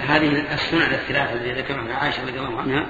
هذه السنن الثلاثة التي ذكرها عائشة رضي الله عنها،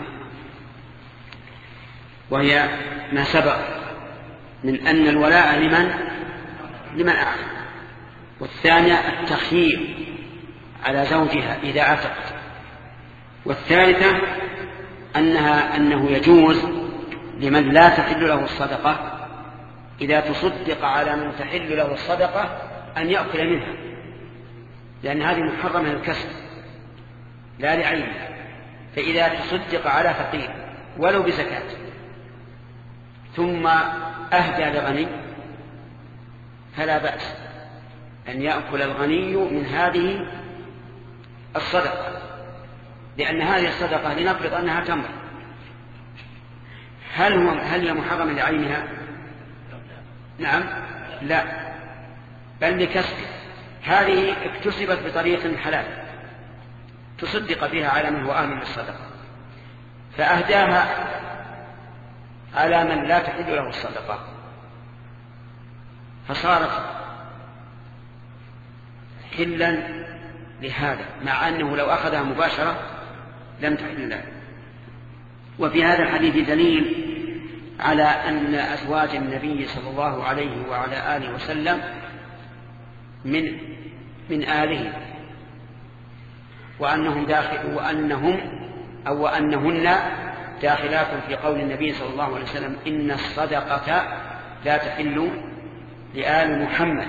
وهي ما سبق من أن الولاء لمن أعلم، والثانية التخيير على زوجها إذا عتقت، والثالثة أنه يجوز لمن لا تحل له الصدقة إذا تصدق على من تحل له الصدقة أن يأكل منها، لأن هذه محرمة الكسب لا لعينها. فإذا تصدق على فقير ولو بزكاة ثم أهدى لغني فلا بأس أن يأكل الغني من هذه الصدقة، لأن هذه الصدقة لنفرض أنها تمر، هل هي محرمة لعينها؟ نعم لا، بل لكسب. هذه اكتسبت بطريق حلال تصدق بها على من هو أهل للصدقة، فأهداها على من لا تحل له الصدقة، فصارت حلا لهذا، مع أنه لو أخذها مباشرة لم تحل له. وفي هذا الحديث دليل على أن أزواج النبي صلى الله عليه وعلى آله وسلم من آله، وأنهن داخلات في قول النبي صلى الله عليه وسلم إن الصدقة لا تحل لآل محمد،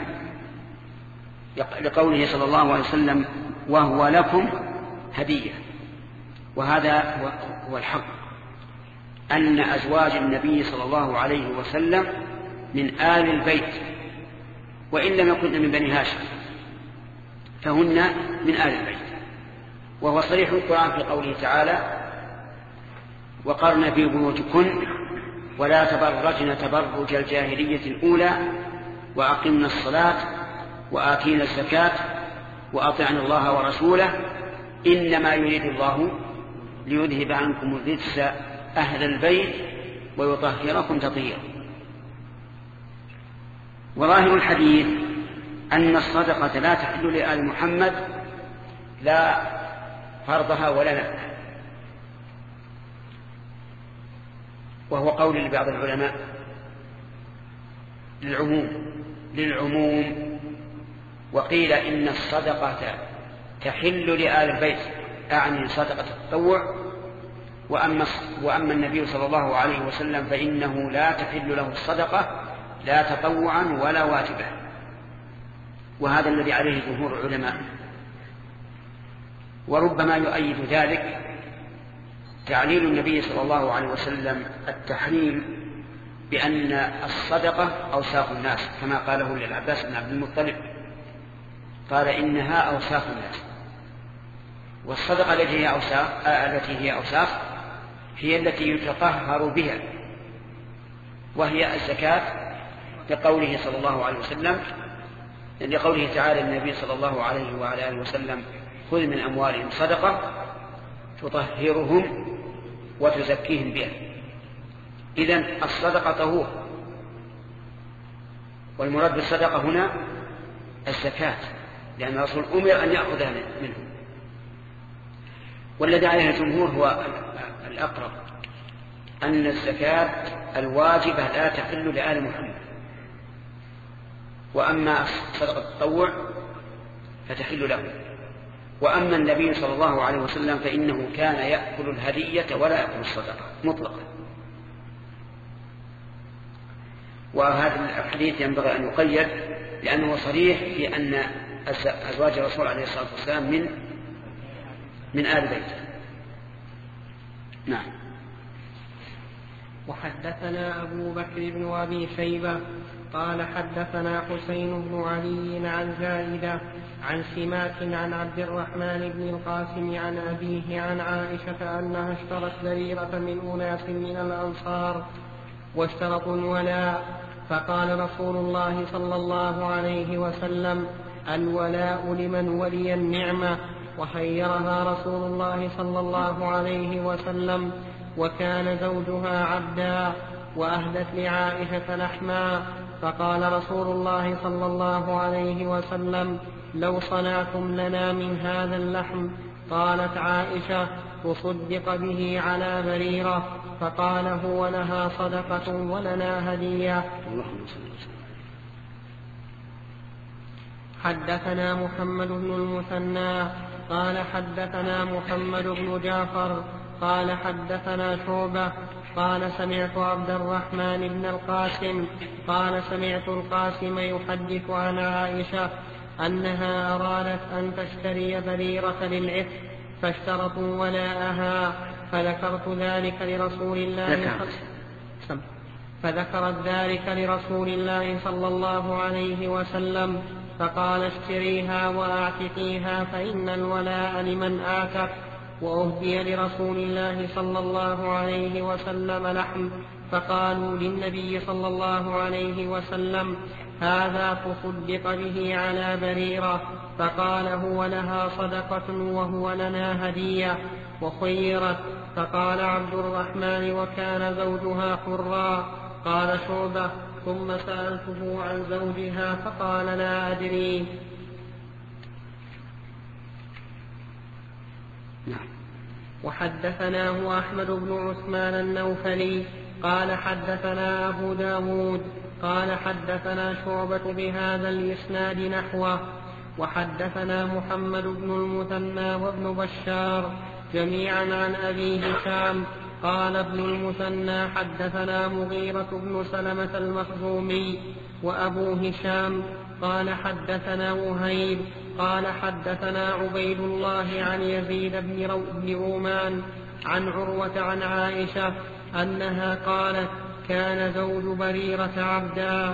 لقوله صلى الله عليه وسلم وهو لكم هدية. وهذا هو الحق، أن أزواج النبي صلى الله عليه وسلم من آل البيت، وإن لم يكن من بني هاشم فهن من آل البيت. وهو صريح القرآن في قوله تعالى وقرن في بيوتكن ولا تبرجن تبرج الجاهلية الأولى وأقمنا الصلاة وآتينا الزكاة وأطعنا الله ورسوله إنما يريد الله ليذهب عنكم الرجس أهل البيت ويطهركم تطهيرا. وظاهر الحديث أن الصدقة لا تحل لآل محمد لا فرضها ولا نفعها، وهو قول لبعض العلماء للعموم. وقيل إن الصدقة تحل لآل البيت، أعني صدقة التطوع، وأما النبي صلى الله عليه وسلم فإنه لا تحل له الصدقة لا تطوعا ولا واجبا، وهذا الذي عليه جمهور العلماء. وربما يؤيد ذلك تعليل النبي صلى الله عليه وسلم التحريم بأن الصدقة أوساخ الناس، كما قاله للعباس بن عبد المطلب، قال إنها أوساخ الناس. والصدقة التي هي أوساخ هي التي يتطهر بها، وهي الزكاة، لقوله صلى الله عليه وسلم، لقوله تعالى النبي صلى الله عليه وعلى آله وسلم خذ من أموالهم صدقة تطهرهم وتزكيهم بها. إذن الصدقة طهور، والمراد بالصدقة هنا الزكاة، لأن الرسول أمر أن يأخذها منه. والذي عليه الجمهور هو الأقرب، أن الزكاة الواجبة لا تحل لآل محمد، وأما صدقة التطوع فتحل له. وأما النبي صلى الله عليه وسلم فإنه كان يأكل الهدية ولا يأكل الصدقة مطلقا. وهذا الحديث ينبغي أن يقيد، لأنه صريح في أن أزواج الرسول عليه الصلاة والسلام من آل بيته. نعم. وحدثنا أبو بكر بن أبي شيبة قال حدثنا حسين بن علي عن زائدة عن سماك عن عبد الرحمن بن القاسم عن أبيه عن عائشة أنها اشترت بريرة من أناس من الأنصار واشترطوا الولاء، فقال رسول الله صلى الله عليه وسلم الولاء لمن ولي النعمة، وخيرها رسول الله صلى الله عليه وسلم، وكان زوجها عبدا، وأهدت لعائشة لحما، فقال رسول الله صلى الله عليه وسلم لو صنعتم لنا من هذا اللحم. قالت عائشة: تصدق به على بريرة. فقال: هو لها صدقة ولنا هدية. حدثنا محمد بن المثنى قال حدثنا محمد بن جعفر قال حدثنا شعبة قال سمعت عبد الرحمن بن القاسم قال سمعت القاسم يحدث عن عائشة أنها أرادت أن تشتري بريرة للعتق فاشترطوا ولاءها، فذكرت ذلك لرسول الله صلى الله عليه وسلم، فقال: اشتريها وأعتقيها فإن الولاء لمن أعتق. وأهدي لرسول الله صلى الله عليه وسلم لحم، فقالوا للنبي صلى الله عليه وسلم: هذا تصدق به على بريرة. فقال: هو لها صدقة وهو لنا هدية. وخيرت. فقال عبد الرحمن: وكان زوجها حرا. قال شعبة: ثم سألته عن زوجها فقال: لا أدري. وحدثناه أحمد بن عثمان النوفلي قال حدثنا أبو داود قال حدثنا شعبة بهذا الإسناد نحوه. وحدثنا محمد بن المثنى وابن بشار جميعا عن أبي هشام قال ابن المثنى حدثنا مغيرة بن سلمة المخزومي. وأبو هشام قال حدثنا وهيب قال حدثنا عبيد الله عن يزيد بن رومان عن عروة عن عائشة أنها قالت: كان زوج بريرة عبدا.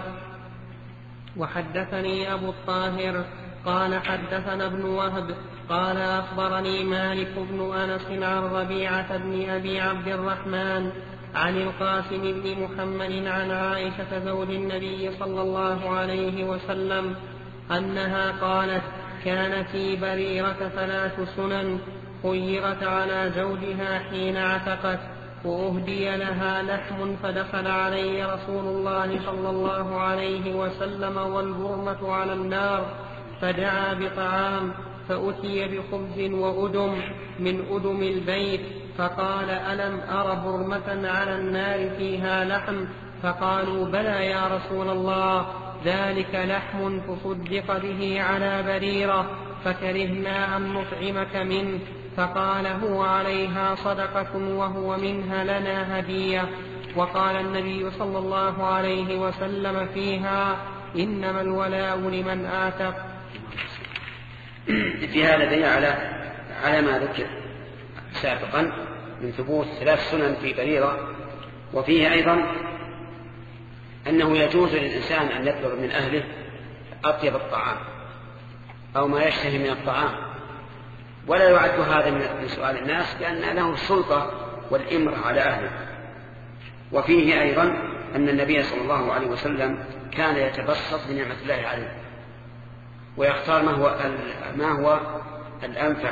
وحدثني أبو الطاهر قال حدثنا ابن وهب قال أخبرني مالك بن أنس عن ربيعة بن أبي عبد الرحمن عن القاسم بن محمد عن عائشة زوج النبي صلى الله عليه وسلم أنها قالت: كان في بريرة 3 سنن خيرت على زوجها حين عتقت، وأهدي لها لحم، فدخل علي رسول الله صلى الله عليه وسلم والبرمة على النار، فدعا بطعام، فأتي بخبز وأدم من أدم البيت، فقال: ألم أر برمة على النار فيها لحم؟ فقالوا: بلى يا رسول الله، ذلك لحم تصدق به على بريرة، فكرهنا أن نطعمك منه. فقال: هو عليها صدقة وهو منها لنا هدية. وقال النبي صلى الله عليه وسلم فيها: إنما الولاء لمن آتق. في هذا دليل على ما ذكر سابقا من ثبوت 3 سنن في بريرة. وفيه أيضا أنه يجوز للإنسان أن يطلب من أهله أطيب الطعام أو ما يشتهي من الطعام، ولا يعد هذا من سؤال الناس، لأن له السلطة والإمر على أهله. وفيه أيضا أن النبي صلى الله عليه وسلم كان يتبسط بنعمة الله عليه ويختار ما هو الأنفع.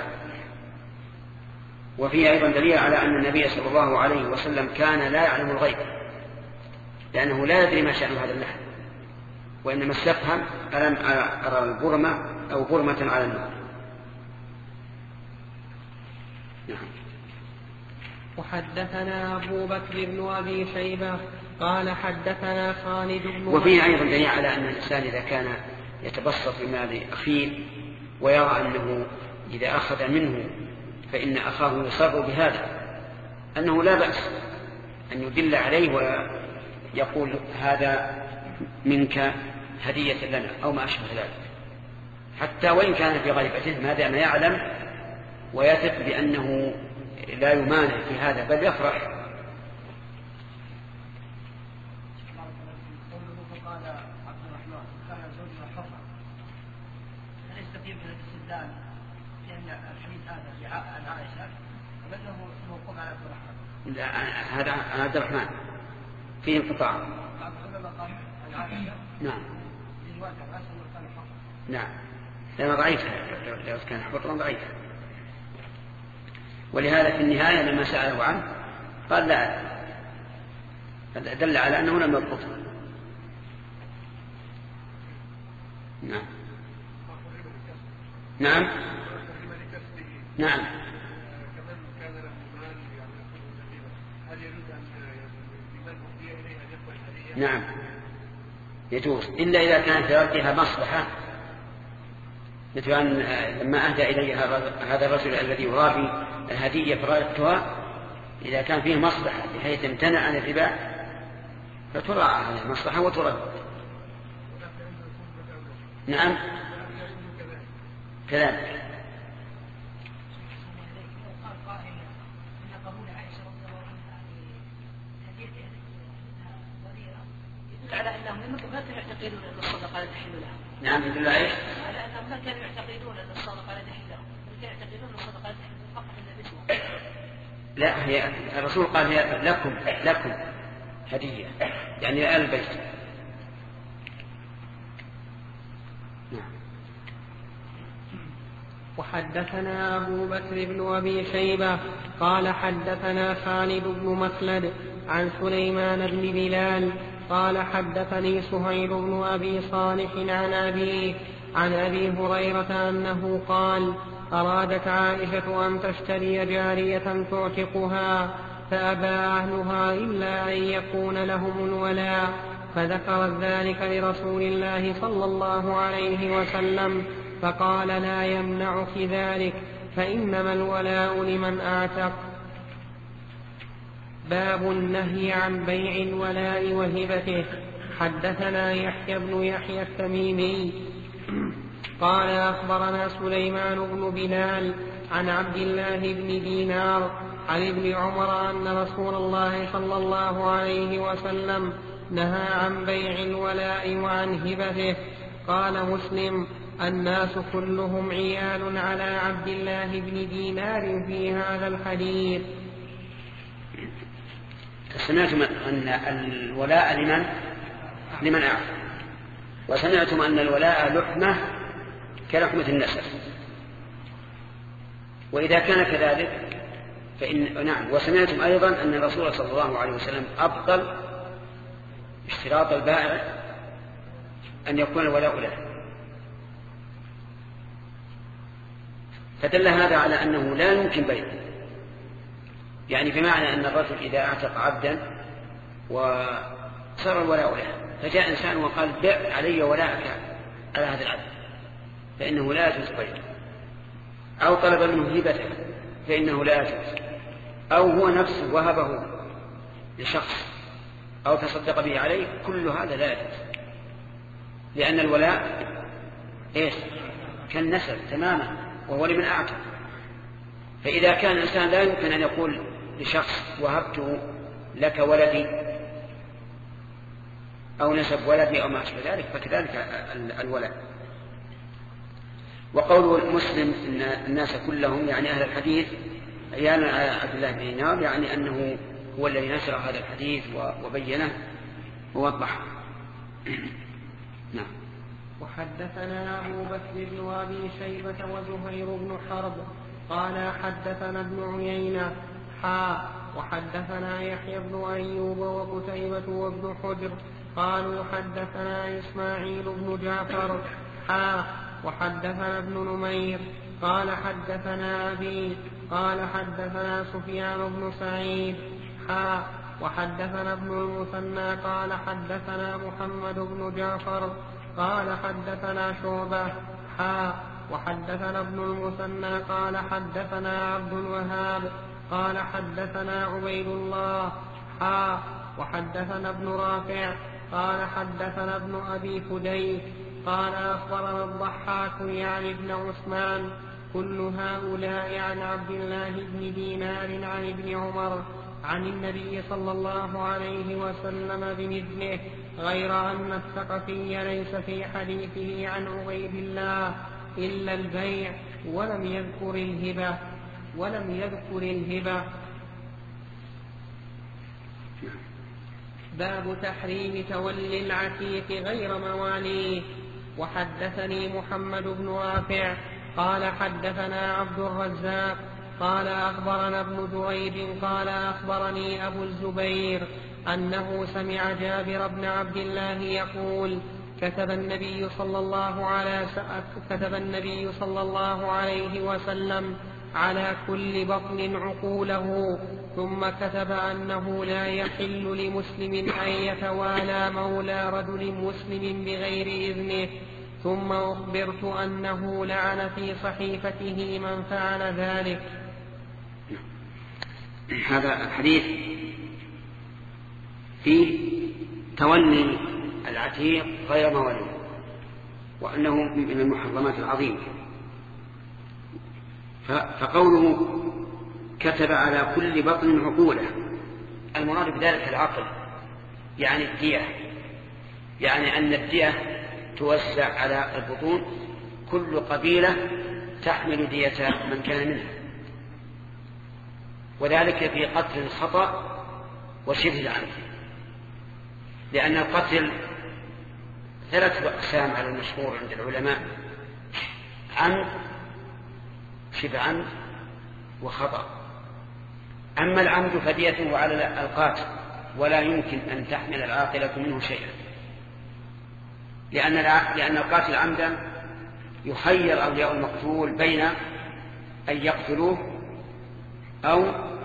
وفيه أيضا دليل على أن النبي صلى الله عليه وسلم كان لا يعلم الغيب، لأنه لا يدري ما شأن هذا اللحم، وإنما استفهم: ألم أرى البرمة أو برمة على النار. وحدثنا أبو بكر بن أبي شيبة قال حدثنا خالد بن. وفيه أيضا دليل على أن الإنسان إذا كان يتبسط بمال أخيه ويرى أنه إذا أخذ منه فإن أخاه يصر بهذا، أنه لا بأس أن يدل عليه ويقول: هذا منك هدية لنا أو ما أشبه ذلك، حتى وإن كان في غيبته، ما دام يعلم ويثق بأنه لا يمانع في هذا بل يفرح. لا، هذا عبد الرحمن فيه انقطاع. نعم نعم، لأنه ضعيف، لو كان حرا ضعيف. ولهذا في النهاية لما سأله عنه قال: لا، دل على أنه لم يضبطه. نعم. نعم نعم. نعم يجوز، إلا إذا كانت لردها مصلحة، مثل أن لما أهدى إلي هذا الرجل الذي يرابي الهدية فردتها، إذا كان فيه مصلحة بحيث امتنع عن الربا فتراعى هذه المصلحة وترد. نعم كذلك. على أنهم ما كانوا يعتقدون أن الصدقة لا تحل لهم. نعم يدل عليه على أنهم ما كانوا يعتقدون أن الصدقة لا تحل لهم، بل كانوا يعتقدون أن الصدقة لا تحل فقط إلا باسمه. لا، هي الرسول قال هي لكم هدية، يعني لآل البيت. وحدثنا أبو بكر بن أبي شيبة قال حدثنا خالد بن مخلد عن سليمان بن بلال قال حدثني سهيل بن أبي صالح عن أبي هريرة أنه قال: أرادت عائشة أن تشتري جارية تعتقها فأبى أهلها إلا أن يكون لهم الولاء، فذكرت ذلك لرسول الله صلى الله عليه وسلم فقال: لا يمنعك ذلك، فإنما الولاء لمن أعتق. باب النهي عن بيع الولاء وهبته. حدثنا يحيى بن يحيى التميمي قال أخبرنا سليمان بن بلال عن عبد الله بن دينار عن ابن عمر أن رسول الله صلى الله عليه وسلم نهى عن بيع الولاء وعن هبته. قال مسلم: الناس كلهم عيال على عبد الله بن دينار في هذا الحديث. سمعتم أن الولاء لمن أعطى، وسمعتم أن الولاء لحمة كلحمة النسب، وإذا كان كذلك نعم. وسمعتم أيضا أن الرسول صلى الله عليه وسلم أبطل اشتراط البائع أن يكون الولاء له، فدل هذا على أنه لا يمكن بيعه، يعني بمعنى أن الرجل إذا أعتق عبدا وصار الولاء له، فجاء إنسان وقال: بيع علي ولاءك على هذا العبد، فإنه لا يجوز بيعه، أو طلب منه هبته فإنه لا يجوز، أو هو نفسه وهبه لشخص أو تصدق به عليه، كل هذا لا يجوز، لأن الولاء كالنسب تماما، وهو لمن أعتق. فإذا كان الإنسان لا يمكن أن يقول لشخص: وهبت لك ولدي أو نسب ولدي أو ما أشبه ذلك، فكذلك الولاء. وقول مسلم إن الناس كلهم يعني أهل الحديث عيال على عبد الله بن دينار، يعني أنه هو الذي نشر هذا الحديث وبينه ووضحه. نعم. وحدثنا أبو بكر بن أبي شيبة وزهير بن حرب قال حدثنا ابن عيينة وحدثنا يحيى بن أيوب وقتيبة وابن حجر قالوا حدثنا إسماعيل بن جعفر وحدثنا ابن نمير قال حدثنا أبي قال حدثنا سفيان بن سعيد وحدثنا ابن المثنى قال حدثنا محمد بن جعفر قال حدثنا شعبة وحدثنا ابن المثنى قال حدثنا عبد الوهاب قال حدثنا عبيد الله وحدثنا ابن رافع قال حدثنا ابن أبي فديك قال أخبرنا الضحاك يعني ابن عثمان كل هؤلاء عن عبد الله بن دينار عن ابن عمر عن النبي صلى الله عليه وسلم بمثله، غير أن الثقفي ليس في حديثه عن عبيد الله إلا البيع ولم يذكر الهبة. باب تحريم تولي العتيق غير مواليه. وحدثني محمد بن رافع قال حدثنا عبد الرزاق قال أخبرنا ابن دريد قال أخبرني أبو الزبير أنه سمع جابر بن عبد الله يقول: كتب النبي صلى الله عليه وسلم على كل بطن عقوله، ثم كتب أنه لا يحل لمسلم أن يتوالى مولى رجل مسلم بغير إذنه، ثم أخبرت أنه لعن في صحيفته من فعل ذلك. هذا الحديث فيه تولي العتيق غير مولي، وأنه من المحرمات العظيمة. فقوله كتب على كل بطن عقوله، المراد بذلك العقل، يعني الدية، يعني أن الدية توزع على البطون، كل قبيلة تحمل دية من كان منها، وذلك في قتل الخطأ وشبه العمد، لأن القتل 3 أقسام على المشهور عند العلماء: عمد، شبه عمد، وخطأ. أما العمد فديته على القاتل، ولا يمكن أن تحمل العاقلة منه شيئا، لأن القاتل عمدا يخير أولياء المقتول بين أن يقتلوه أو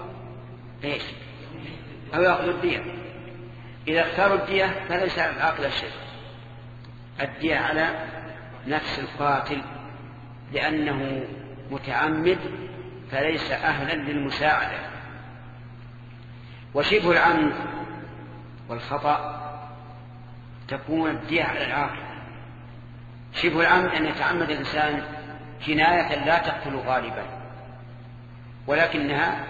يأخذوا الدية. إذا اختاروا الدية فليس على العاقلة شيء، الدية على نفس القاتل، لأنه متعمد فليس أهلا للمساعدة. وشبه العمد والخطأ تكون الدية على العاقل. شبه العمد أن يتعمد الإنسان جناية لا تقتل غالبا، ولكنها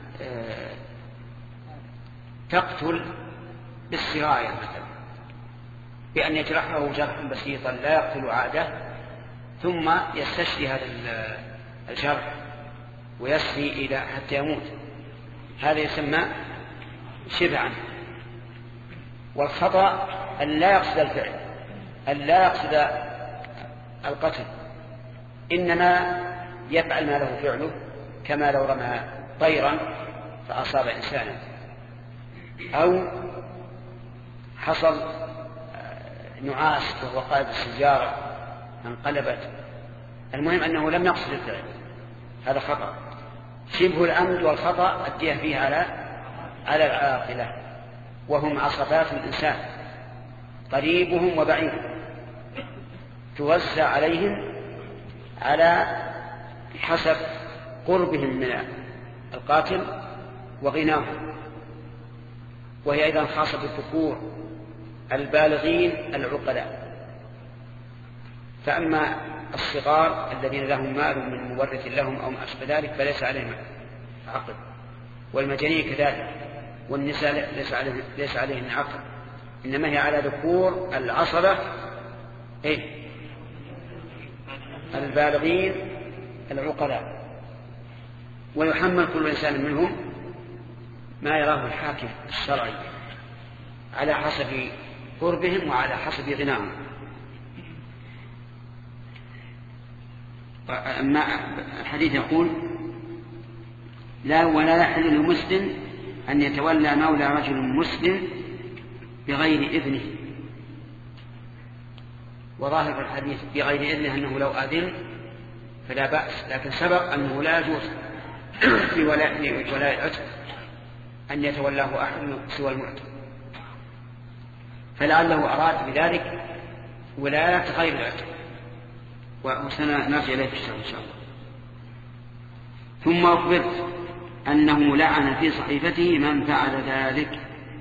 تقتل بالسراية مثلا، بأن يجرحه جرحا بسيطا لا يقتل عادة، ثم يستشفي هذا الجرح ويسري إلى حتى يموت. هذا يسمى شبه عمد. والخطأ أن لا يقصد الفعل، أن لا يقصد القتل، إنما يفعل ما له فعله، كما لو رمى طيرا فأصاب إنسانا، أو حصل نعاس وهو قائد السيارة انقلبت، المهم أنه لم يقصد الفعل، هذا خطأ. شبه العمد والخطأ الدية فيه على العاقلة، وهم عصبات الإنسان، قريبهم وبعيدهم، توزع عليهم على حسب قربهم من القاتل وغناهم. وهي أيضا خاصة بالذكور البالغين العقلاء. فأما الصغار الذين لهم مال من مورث لهم أو ما أشبه ذلك فليس عليهم عقل، والمجانين كذلك، والنساء ليس عليهم عقل، إنما هي على ذكور العصبة البالغين العقلاء. ويحمل كل إنسان منهم ما يراه الحاكم الشرعي على حسب قربهم وعلى حسب غناهم. أما الحديث يقول ولا يحل لمسلم أن يتولى مولى رجل مسلم بغير إذنه. وظاهر الحديث بغير إذنه أنه لو أذن فلا بأس، لكن سبق أنه لا يجوز في ولاء العتق أن يتولاه أحد سوى المعتق، فلعله أراد بذلك ولاية غير العتق، وسنرجع إليه في الشرح إن شاء الله. ثم أخبرت أنه لعن في صحيفته من فعل ذلك.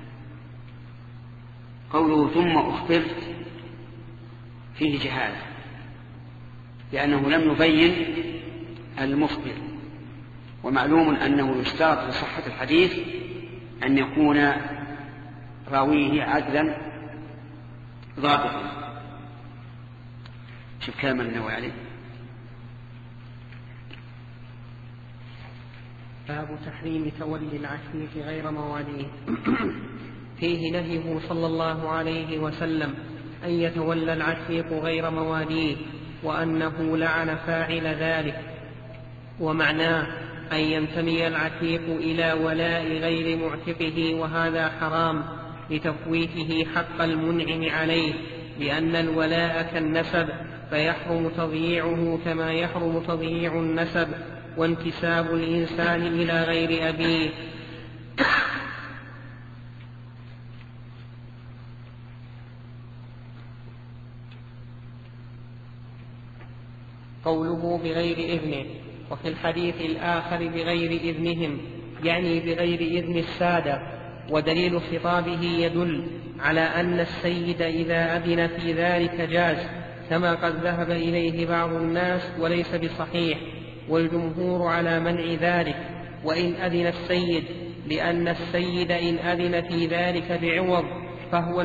قوله ثم أخبرت فيه جهالة، لأنه لم يبين المخبر، ومعلوم أنه يشترط لصحة الحديث أن يكون راويه عدلا ضابطا. شوف كلام النووي عليه. باب تحريم تولي العتيق غير مواليه. فيه نهيه صلى الله عليه وسلم أن يتولى العتيق غير مواليه، وأنه لعن فاعل ذلك، ومعناه أن ينتمي العتيق إلى ولاء غير معتقه، وهذا حرام لتفويته حق المنعم عليه، لأن الولاء كالنسب فيحرم تضييعه كما يحرم تضييع النسب وانتساب الإنسان إلى غير أبيه. قوله بغير إذنه، وفي الحديث الآخر بغير إذنهم يعني بغير إذن السادة، ودليل خطابه يدل على أن السيد إذا أذن في ذلك جاز، كما قد ذهب إليه بعض الناس وليس بصحيح، والجمهور على منع ذلك وإن أذن السيد، لأن السيد إن أذن في ذلك بعوض فهو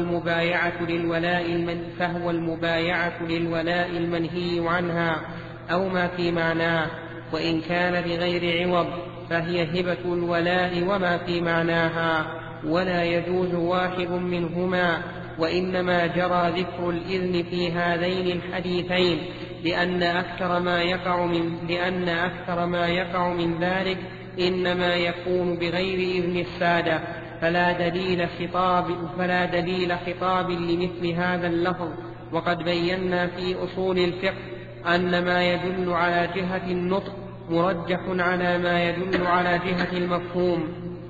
المبايعة للولاء المنهي عنها أو ما في معناه، وإن كان بغير عوض فهي هبة الولاء وما في معناها، ولا يجوز واحد منهما، وإنما جرى ذكر الإذن في هذين الحديثين لأن أكثر ما يقع من ذلك إنما يكون بغير إذن السادة، فلا دليل خطاب لمثل هذا اللفظ. وقد بينا في أصول الفقه أن ما يدل على جهة النطق مرجح على ما يدل على جهة المفهوم.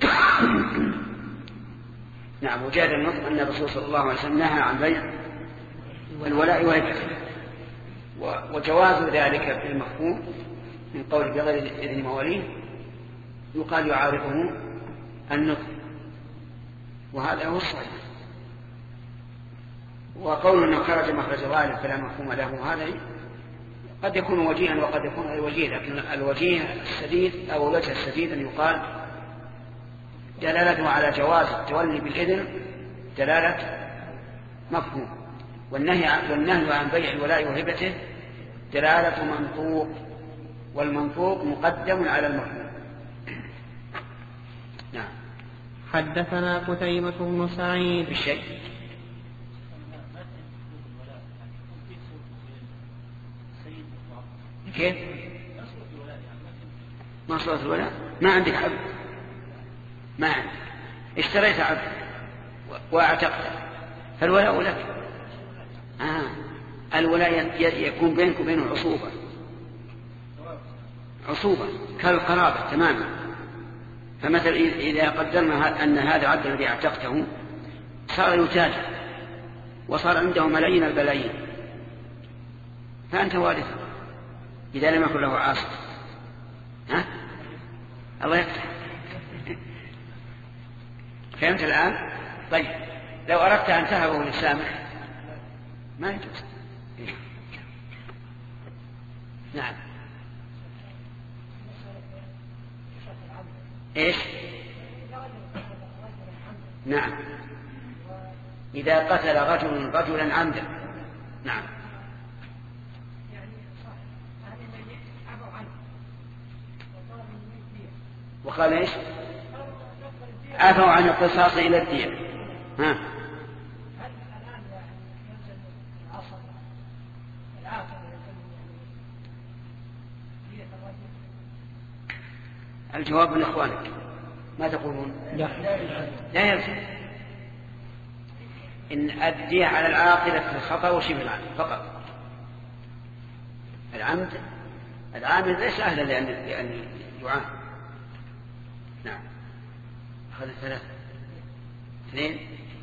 نعم. وجاء النطق أن الرسول صلى الله عليه وسلم نهى عن بيع الولاء وهبته، وجواز ذلك في المفهوم من قول بغير إذن مواليه يقال يعارضه النطق، وهذا هو الصحيح. وقول أنه خرج مخرج الغالب فلا مفهوم له، هذا قد يكون وجيها وقد يكون غير وجيه، لكن الوجيه السديد أو الوجه السديد أن يقال دلالته على جواز التولي بالإذن دلالة مفهوم، والنهي عن بيع الولاء وهبته دلالة منطوق، والمنطوق مقدم على المفهوم. نعم. حدثنا قتيبة بن سعيد بالشيء كيف؟ ما صورة الولاء؟ ما عندك عبد، ما عندك، اشتريت عبد واعتقته فالولاء لك. الولاء يكون بينك وبينه عصوبة كالقرابة تماما. فمثل إذا قدرنا أن هذا العبد الذي اعتقته صار يتاجر وصار عنده ملايين البلايين، فأنت وارث إذا لم يكن له عاصر. الله يفتح. فهمت الآن؟ طيب لو أردت أن تهبه للسامح ما يجوز. نعم. إيش؟ نعم. إذا قتل رجل رجلا عمدا. نعم. وقال إيش؟ عفوا عن القصاص إلى الدية. الجواب من إخوانك ما تقولون؟ لا يلزم. إن الدية على العاقلة في الخطأ وشبه العمد فقط. العامل ليس أهلا لأن يعان. نعم. أخذ 3 2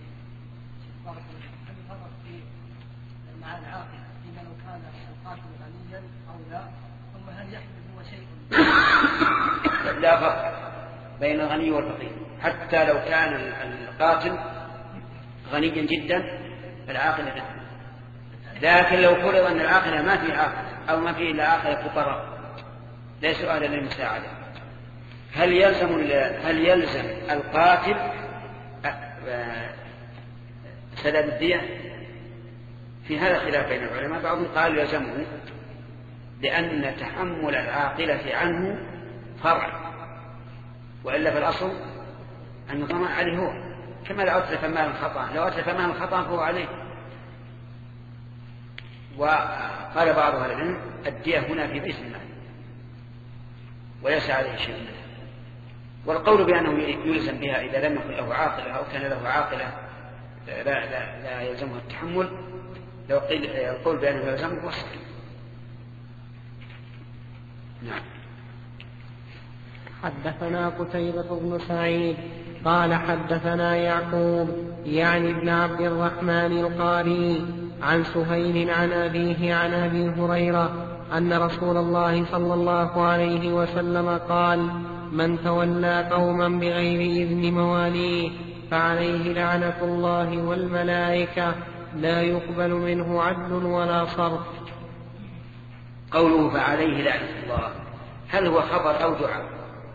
مع العاقل إذا لو كان القاتل غنيا أو لا، ثم هل يحدث هو شيء؟ لا فرق بين الغني والفقير، حتى لو كان القاتل غنيا جدا العاقل لا. لكن لو فرض أن العاقل ما فيه عاقل أو ما فيه إلا عاقل فقراء ليسوا أهلا للمساعدة، هل يلزم القاتل سداد الدية؟ في هذا خلاف بين العلماء، بعضهم قال يلزمه لأن تحمل العاقلة عنه فرع، وإلا في الأصل أن الضمان عليه هو، كما لو أتلف مال خطأ، لو أتلف مال خطأ فهو عليه. وقال بعض أهل العلم الدية هنا في بيت المال وليس عليه شيء منه، والقول بأنه يلزم بها إذا لم يكن له عاقلة أو كان له عاقلة لا يلزمه التحمل لو قيل القول بأنه يلزم هو صحيح. نعم. حدثنا قتيبة بن سعيد قال حدثنا يعقوب يعني ابن عبد الرحمن القاري عن سهيل عن أبيه عن أبي هريرة أن رسول الله صلى الله عليه وسلم قال: من تولى قوما بغير إذن مواليه فعليه لعنة الله والملائكة لا يقبل منه عدل ولا صرف. قوله فعليه لعنة الله هل هو خبر أو دعاء؟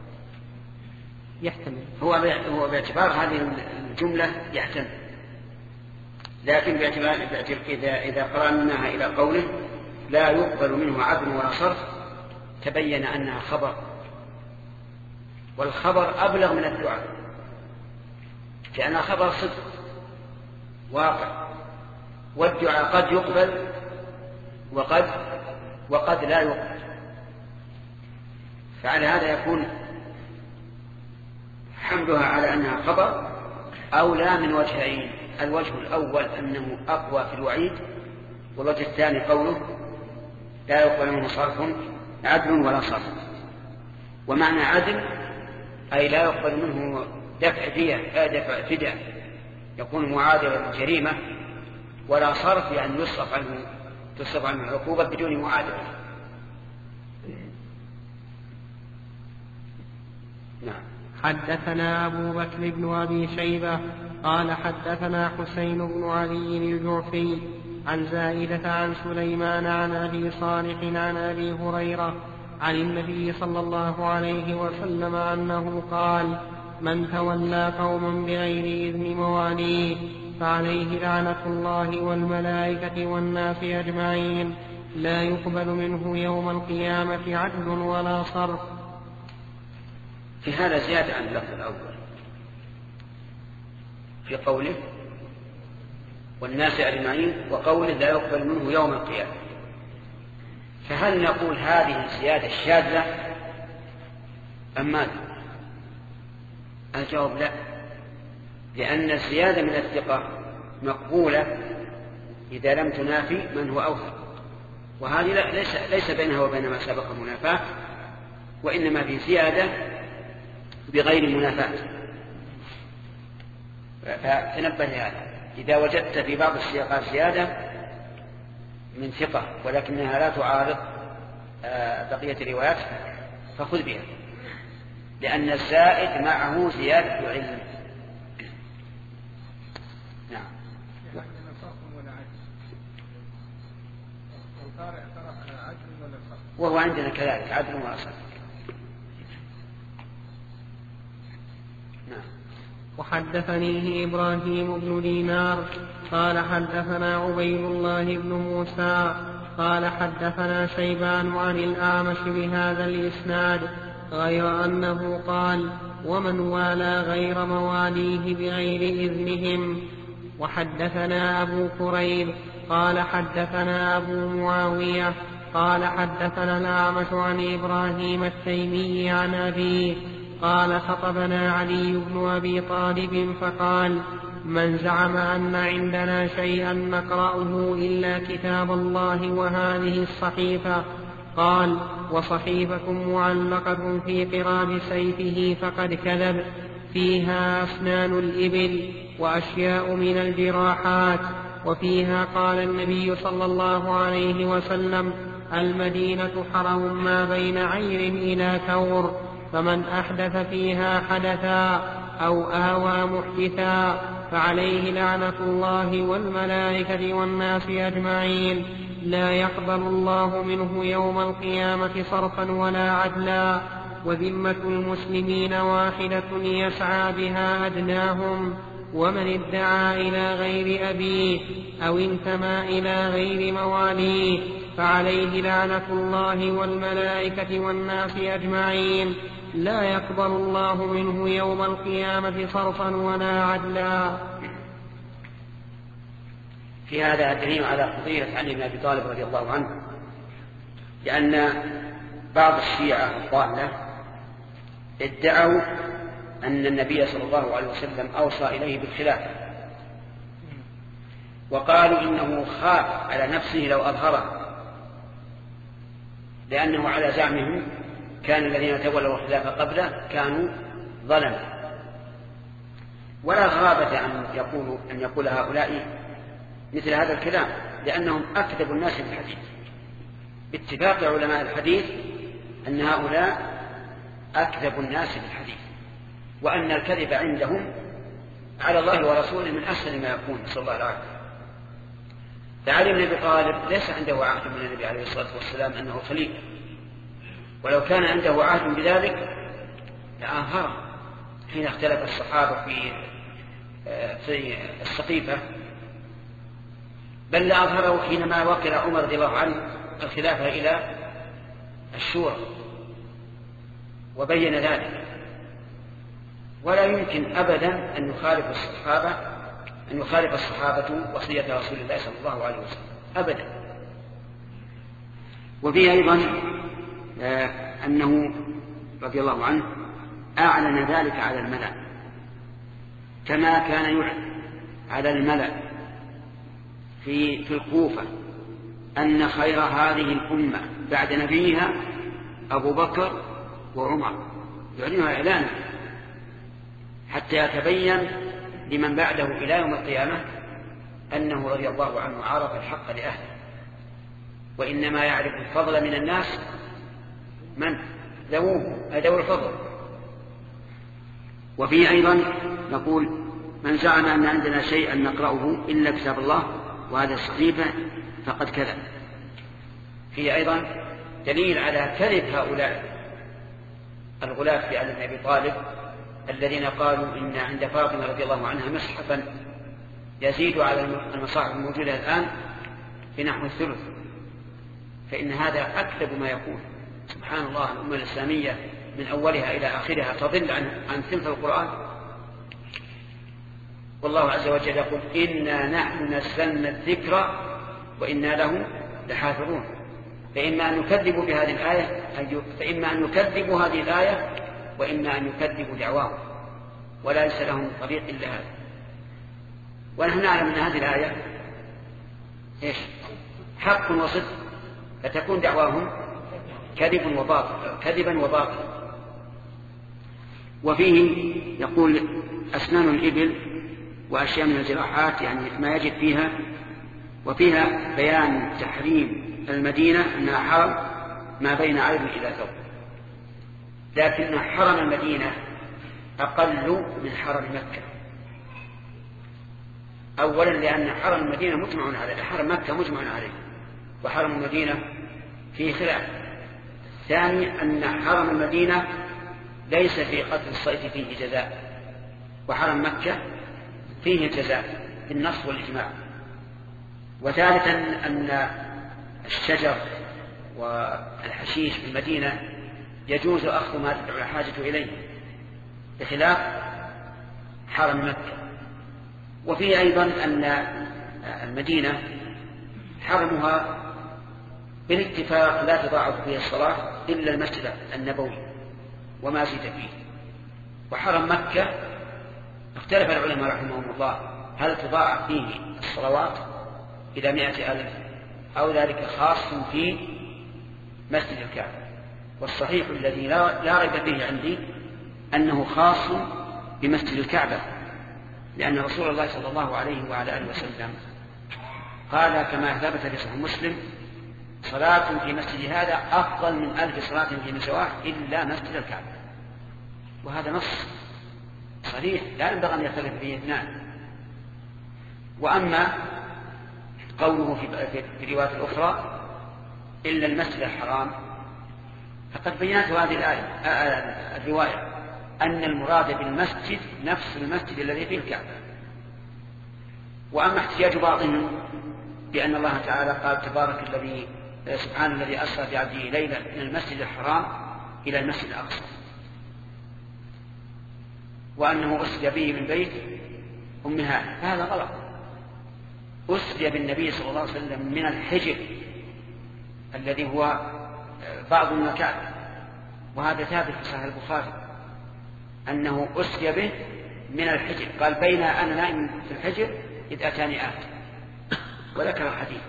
يحتمل. هو باعتبار هذه الجملة يحتمل، لكن باعتبار إذا قرأناها إلى قوله لا يقبل منه عدل ولا صرف تبين أنها خبر، والخبر أبلغ من الدعاء لأنها خبر صدق واقع، والدعاء قد يقبل وقد لا يقبل. فعلى هذا يكون حملها على أنها خبر أولى من وجهين: الوجه الأول أنه أقوى في الوعيد، والوجه الثاني قوله لا يقبل منه صرف عدل ولا صرف. ومعنى عدل أي لا يقبل منه دفع فداء يكون معادلا للجريمة، ولا صرف يعني تصرف عنه العقوبة بدون معادلة. نعم. حدثنا أبو بكر بن أبي شيبة قال حدثنا حسين بن علي الجعفي عن زائدة عن سليمان عن أبي صالح عن أبي هريرة عن النبي صلى الله عليه وسلم أنه قال: من تولى قوما بغير إذن مواليه فعليه لعنة الله والملائكة والناس أجمعين لا يقبل منه يوم القيامة عدل ولا صرف. في هذا زيادة عن اللفظ الأول في قوله والناس أجمعين وقوله لا يقبل منه يوم القيامة. فهل نقول هذه الزيادة الشاذة أم ماذا؟ الجواب لا، لأن الزيادة من الثقة مقبولة إذا لم تنافي من هو أوثق، وهذه ليس بينها وبين ما سبق منافاة، وإنما في زيادة بغير منافاة. فتنبه لهذا، إذا وجدت في بعض السياقات زيادة من ثقة ولكنها لا تعارض بقية الروايات فخذ بها، لأن الزائد معه زيادة علم. نعم. وهو عندنا كذلك عدل وصرف. نعم. وحدثنيه إبراهيم بن دينار قال حدثنا عبيد الله بن موسى قال حدثنا شيبان عن الأعمش بهذا الإسناد غير أنه قال: ومن والى غير مواليه بغير إذنهم. وحدثنا أبو كريب قال حدثنا أبو معاوية قال حدثنا الأعمش عن إبراهيم التيمي عن أبيه قال: خطبنا علي بن أبي طالب فقال: من زعم أن عندنا شيئا نقرأه إلا كتاب الله وهذه الصحيفة، قال: وصحيفة معلقة في قراب سيفه فقد كذب، فيها أسنان الإبل وأشياء من الجراحات، وفيها قال النبي صلى الله عليه وسلم: المدينة حرم ما بين عير إلى ثور، فمن أحدث فيها حدثا أو آوى محدثا فعليه لعنة الله والملائكة والناس أجمعين لا يقبل الله منه يوم القيامة صرفا ولا عدلا، وذمة المسلمين واحدة يسعى بها أدناهم، ومن ادعى إلى غير أبيه أو انتمى إلى غير مواليه فعليه لعنة الله والملائكة والناس أجمعين لا يقبل الله منه يوم القيامة صرفا ولا عدلا. في هذا دليل على فضيلة علي بن أبي طالب رضي الله عنه، لأن بعض الشيعة الضالة ادعوا أن النبي صلى الله عليه وسلم أوصى إليه بالخلافة، وقالوا إنه خاف على نفسه لو أظهره، لأنه على زعمهم كان الذين تولوا الخلاف قبله كانوا ظلما. ولا غرابة أن يقول هؤلاء مثل هذا الكلام، لأنهم أكذب الناس بالحديث، باتفاق علماء الحديث أن هؤلاء أكذب الناس بالحديث، وأن الكذب عندهم على الله ورسوله من أسهل ما يكون، نسأل الله العافية. فعلي بن أبي طالب ليس عنده عهد من النبي عليه الصلاة والسلام أنه خليفة، ولو كان عنده عهد بذلك لأظهره حين اختلف الصحابة في السقيفة، بل لأظهره حينما وكل عمر رضي الله عنه الخلافة إلى الشورى وبين ذلك. ولا يمكن أبدا أن يخالف الصحابة وصية رسول الله صلى الله عليه وسلم أبدا. وفيه أيضا أنه رضي الله عنه أعلن ذلك على الملأ، كما كان يعلن على الملأ في الكوفة أن خير هذه الأمة بعد نبيها أبو بكر وعمر، يعلنها إعلانا حتى يتبين لمن بعده إلى يوم القيامة أنه رضي الله عنه عرف الحق لأهله، وإنما يعرف الفضل من الناس من ذوو الفضل. وفيه أيضا نقول من زعم أن عندنا شيئا نقرأه إلا كتاب الله وهذا الصحيفة فقد كذب. فيه أيضا دليل على كذب هؤلاء الغلاة في علي بن أبي طالب الذين قالوا إن عند فاطمة رضي الله عنها مصحفا يزيد على المصاحف الموجودة الآن بنحو الثلث، فإن هذا أكذب ما يكون. سبحان الله، الأمة الإسلامية من أولها إلى آخرها تضل عن ثلث القرآن، والله عز وجل يقول إنا نحن نزلنا الذكر وإنا له لحافظون. فإما أن يكذبوا بهذه الآية فإما أن يكذبوا هذه الآية وإما أن يكذبوا دعواهم، ولا ليس لهم طريق إلا هذا. ونحن نعلم أن هذه الآية حق وصدق، فتكون دعواهم كذبا وباطلا. وفيه يقول أسنان الإبل وأشياء من الجراحات، يعني ما يجد فيها. وفيها بيان تحريم المدينة أنها حرم ما بين عين إلى ثوب، لكن حرم المدينة أقل من حرم مكة. أولا لأن حرم المدينة مجمع عليه، حرم مكة مجمع عليه، وحرم المدينة فيه خلاف. ثاني أن حرم المدينة ليس في قتل الصيد فيه جزاء، وحرم مكة فيه جزاء بالنص والإجماع. وثالثا أن الشجر والحشيش في المدينة يجوز أخذ ما تدعو الحاجة إليه بخلاف حرم مكة. وفيه أيضا أن المدينة حرمها بالاتفاق لا تضاعف فيه الصلاة إلا المسجد النبوي وما زيد فيه. وحرم مكة اختلف العلماء رحمهم الله هل تضاعف فيه الصلوات إلى 100,000 أو ذلك خاص في مسجد الكعبة. والصحيح الذي لا ريب فيه عندي أنه خاص بمسجد الكعبة، لأن رسول الله صلى الله عليه وعلى آله وسلم قال كما ثبت في صحيح مسلم صلاة في مسجد هذا أفضل من 1000 صلاة في مسواه إلا مسجد الكعبة. وهذا نص صريح لا ينبغي أن يختلف فيه اثنان. وأما قوله في الروايات الأخرى إلا المسجد الحرام فقد بينت هذه الرواية أن المراد بالمسجد نفس المسجد الذي فيه الكعبة. وأما احتجاج بعضهم بأن الله تعالى قال تبارك الذي سبحان الذي أسرى بعبده ليلا من المسجد الحرام إلى المسجد الأقصى، وأنه أسري به من بيت أم هانئ، فهذا غلط. أسري بالنبي صلى الله عليه وسلم من الحجر الذي هو بعض المكان، وهذا ثابت في صحيح البخاري أنه أسري به من الحجر. قال بين أنا نائم في الحجر إذ أتاني آت، وذكر الحديث.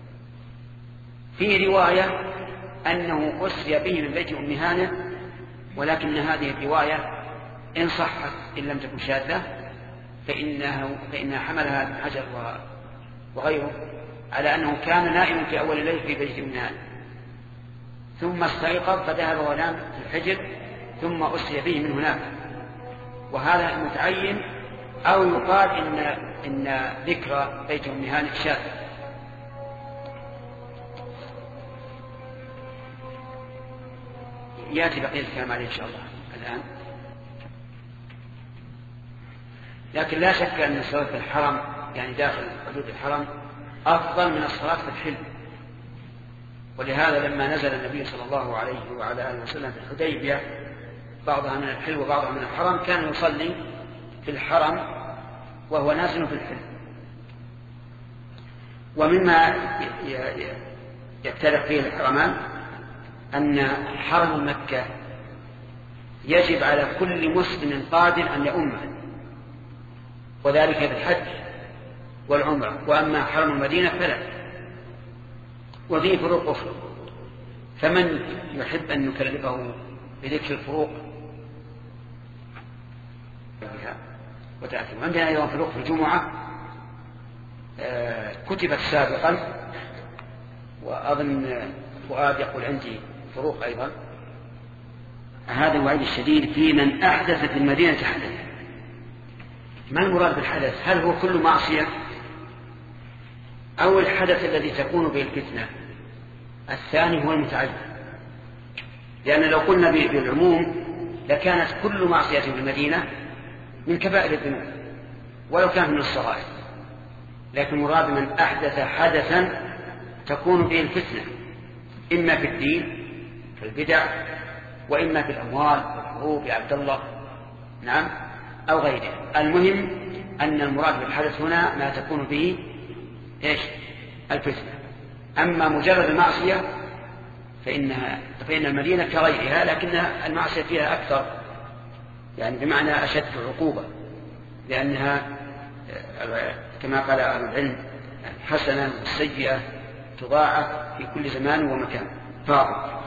في رواية أنه أسري به من بيت أم هانئ، ولكن هذه الرواية إن صحت إن لم تكن شاذة فإنها حملها ابن حجر وغيره على أنه كان نائما في أول الليل في بيت أم هانئ، ثم استيقظ فذهب ونام في الحجر، ثم أسري به من هناك، وهذا متعين. أو يقال إن ذكر بيت أم هانئ شاذ. يأتي بقية الكلام عليه إن شاء الله الآن. لكن لا شك أن الصلاة في الحرم يعني داخل حدود الحرم أفضل من الصلاة في الحل. ولهذا لما نزل النبي صلى الله عليه وعلى آله وسلم في الحديبية بعضها من الحل وبعضها من الحرم كان يصلي في الحرم وهو نازل في الحل. ومما يفترق فيه الحرمان أن حرم مكة يجب على كل مسلم قادر أن يؤمه، وذلك بالحج والعمرة. وأما حرم المدينة فلا. وفيه فروق أخرى، فمن يحب أن يكلفه بذكر الفروق وتأتي. وعندنا أيضا فروق في الجمعة كتبت سابقا، وأظن فؤاد يقول عندي فروق أيضا. هذا الوعيد الشديد في من أحدث في المدينة حدث. ما المراد بالحدث؟ هل هو كل معصية أو الحدث الذي تكون به الفتنة؟ الثاني هو المتعين، لأن لو قلنا بالعموم لكانت كل معصية في المدينة من كبائر الذنوب ولو كان من الصغائر، لكن مراد من أحدث حدثا تكون به الفتنة، إما في الدين في البدع، وإما في الأموال في الحروب يا عبد الله، نعم، أو غيره. المهم أن المراد بالحدث هنا ما تكون به الفتنة. أما مجرد المعصية فإن المدينة كغيرها، لكن المعصية فيها أكثر، يعني بمعنى أشد عقوبة، لأنها كما قال أهل العلم الحسنة والسيئة تضاعف في كل زمان ومكان فاضل.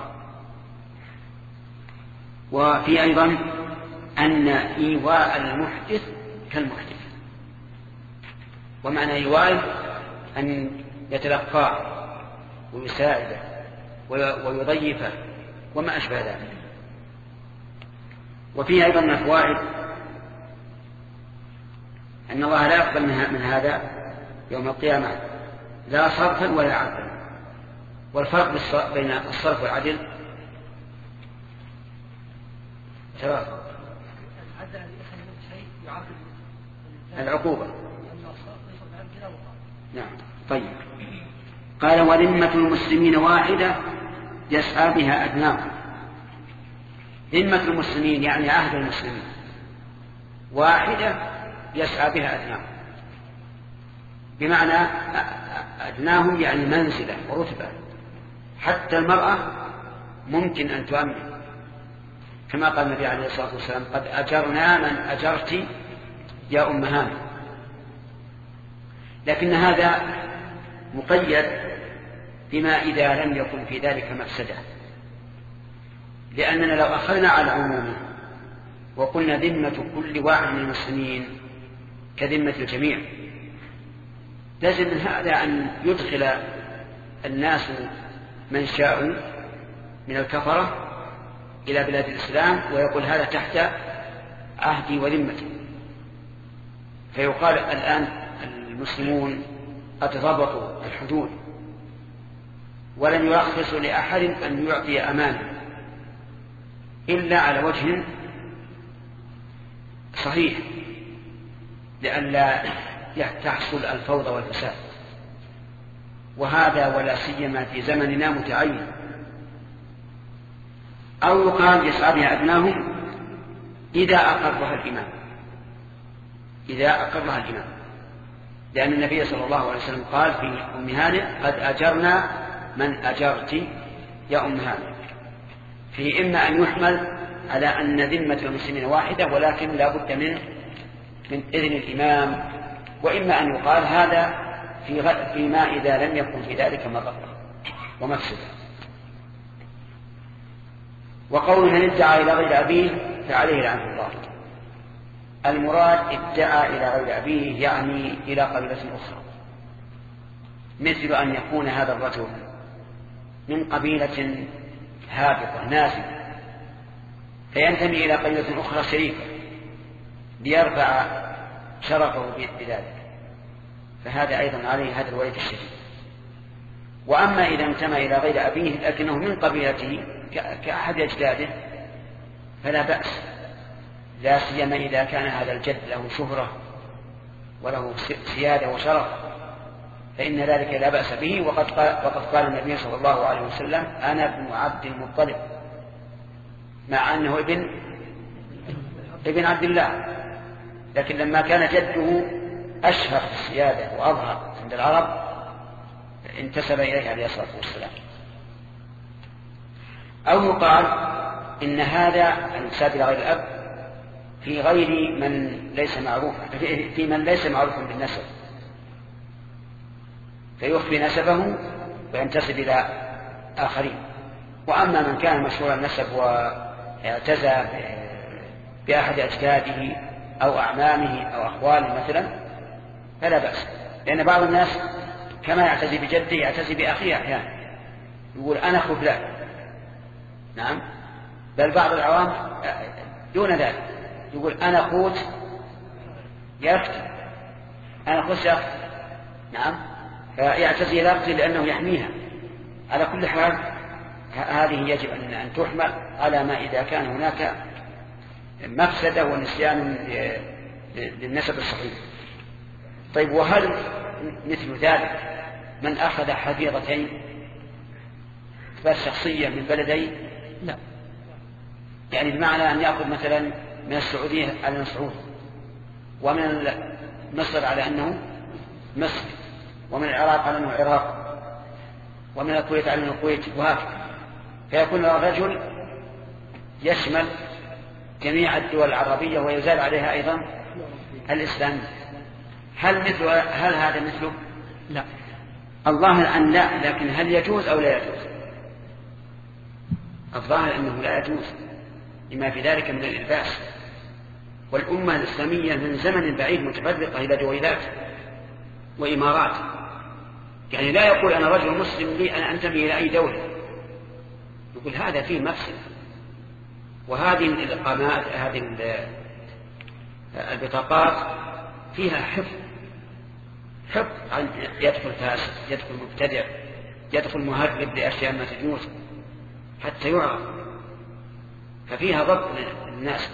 وفي أيضا أن إيواء المحدث كالمحدث، ومعنى إيواء أن يتلقاه ويساعده ويضيفه وما أشبه ذلك. وفيه أيضا من الفوائد أن الله لا يقبل من هذا يوم القيامة لا صرفا ولا عدلا. والفرق بين الصرف والعدل العقوبة. نعم. طيب. قال وذمة المسلمين واحدة يسعى بها أدناهم. ذمة المسلمين يعني عهد المسلمين واحدة يسعى بها أدناهم، بمعنى أدناهم يعني منزلة ورتبة. حتى المرأة ممكن أن تؤمن، كما قال النبي عليه الصلاة والسلام قد أجرنا من أجرت يا أم هانئ. لكن هذا مقيد بما إذا لم يكن في ذلك مفسدة، لأننا لو أخذنا على عمومه وقلنا ذمة كل واحد من المسلمين كذمة الجميع، لازم من هذا أن يدخل الناس من شاءوا من الكفرة إلى بلاد الإسلام ويقول هذا تحت عهدي وذمتي، فيقال الآن المسلمون قد ضبطوا الحدود ولم يرخصوا لأحد أن يعطي أمانة إلا على وجه صحيح لئلا تحصل الفوضى والفساد، وهذا ولا سيما في زمننا متعين. أو يقال يسعى بها أدناهم إذا أقرها الإمام، إذا أقرها الإمام، لأن النبي صلى الله عليه وسلم قال في أم هانئ قد أجرنا من أجرت يا أم هانئ، في إما أن يحمل على أن ذمة المسلمين واحدة ولكن لا بد من إذن الإمام، وإما أن يقال هذا فيما إذا لم يكن في ذلك مضرة ومفسدة. وقول من ادعى إلى غير أبيه فعليه لعنة الله. المراد ادعى إلى غير أبيه يعني إلى قبيلة أخرى، مثل أن يكون هذا الرجل من قبيلة هابطة نازلة فينتمي إلى قبيلة أخرى شريفة ليرفع شرفه بذلك، فهذا أيضا عليه هذا الوعيد الشديد. وأما إذا انتمى إلى غير أبيه لكنه من قبيلته كأحد أجداده فلا بأس، لا سيما إذا كان هذا الجد له شهرة وله سيادة وشرف فإن ذلك لا بأس به. وقد قال النبي صلى الله عليه وسلم أنا ابن عبد المطلب، مع أنه ابن عبد الله، لكن لما كان جده أشهر في السيادة وأظهر عند العرب انتسب إليه عليه الصلاة والسلام. أو يقال إن هذا الانتساب إلى غير الأب في غير من ليس معروفا، في من ليس معروفا بالنسب فيخفي نسبه وينتسب إلى آخرين. وأما من كان مشهور النسب واعتزى بأحد أجداده أو أعمامه أو أخواله مثلا فلا بأس، لأن بعض الناس كما يعتزي بجده يعتزي بأخيه أحيانا، يقول أنا أخو فلان. نعم، بل بعض العوام دون ذلك يقول أنا أخوت يا أختي، أنا أخوت يا أختي. نعم، فيعتزي إلى أختي لأنه يحميها. على كل حال هذه يجب أن تحمل على ما إذا كان هناك مفسدة ونسيان للنسب الصحيح. طيب، وهل مثل ذلك من أخذ حفيظتين شخصية من بلدين؟ لا، يعني بمعنى أن يأخذ مثلا من السعودية على أنه سعودي، ومن مصر على أنه مصري، ومن العراق على أنه عراقي، ومن الكويت على أنه كويتي، وهكذا، فيكون الرجل يشمل جميع الدول العربية ويزال عليها أيضا الإسلام. هل هذا مثله؟ لا، الظاهر أن لا، لكن هل يجوز أو لا يجوز؟ الظاهر أنه لا يجوز لما في ذلك من الإلباس. والأمة الإسلامية من زمن بعيد متفرقة إلى دويلات وإمارات، يعني لا يقول أنا رجل مسلم لي أنا أنتمي إلى أي دولة، يقول هذا فيه مفسد. وهذه الإقامات، هذه البطاقات فيها حفظ عن يدخل فاسد، يدخل مبتدع، يدخل مهرب لأشياء ما تجوز حتى يعرف، ففيها ضبط للناس.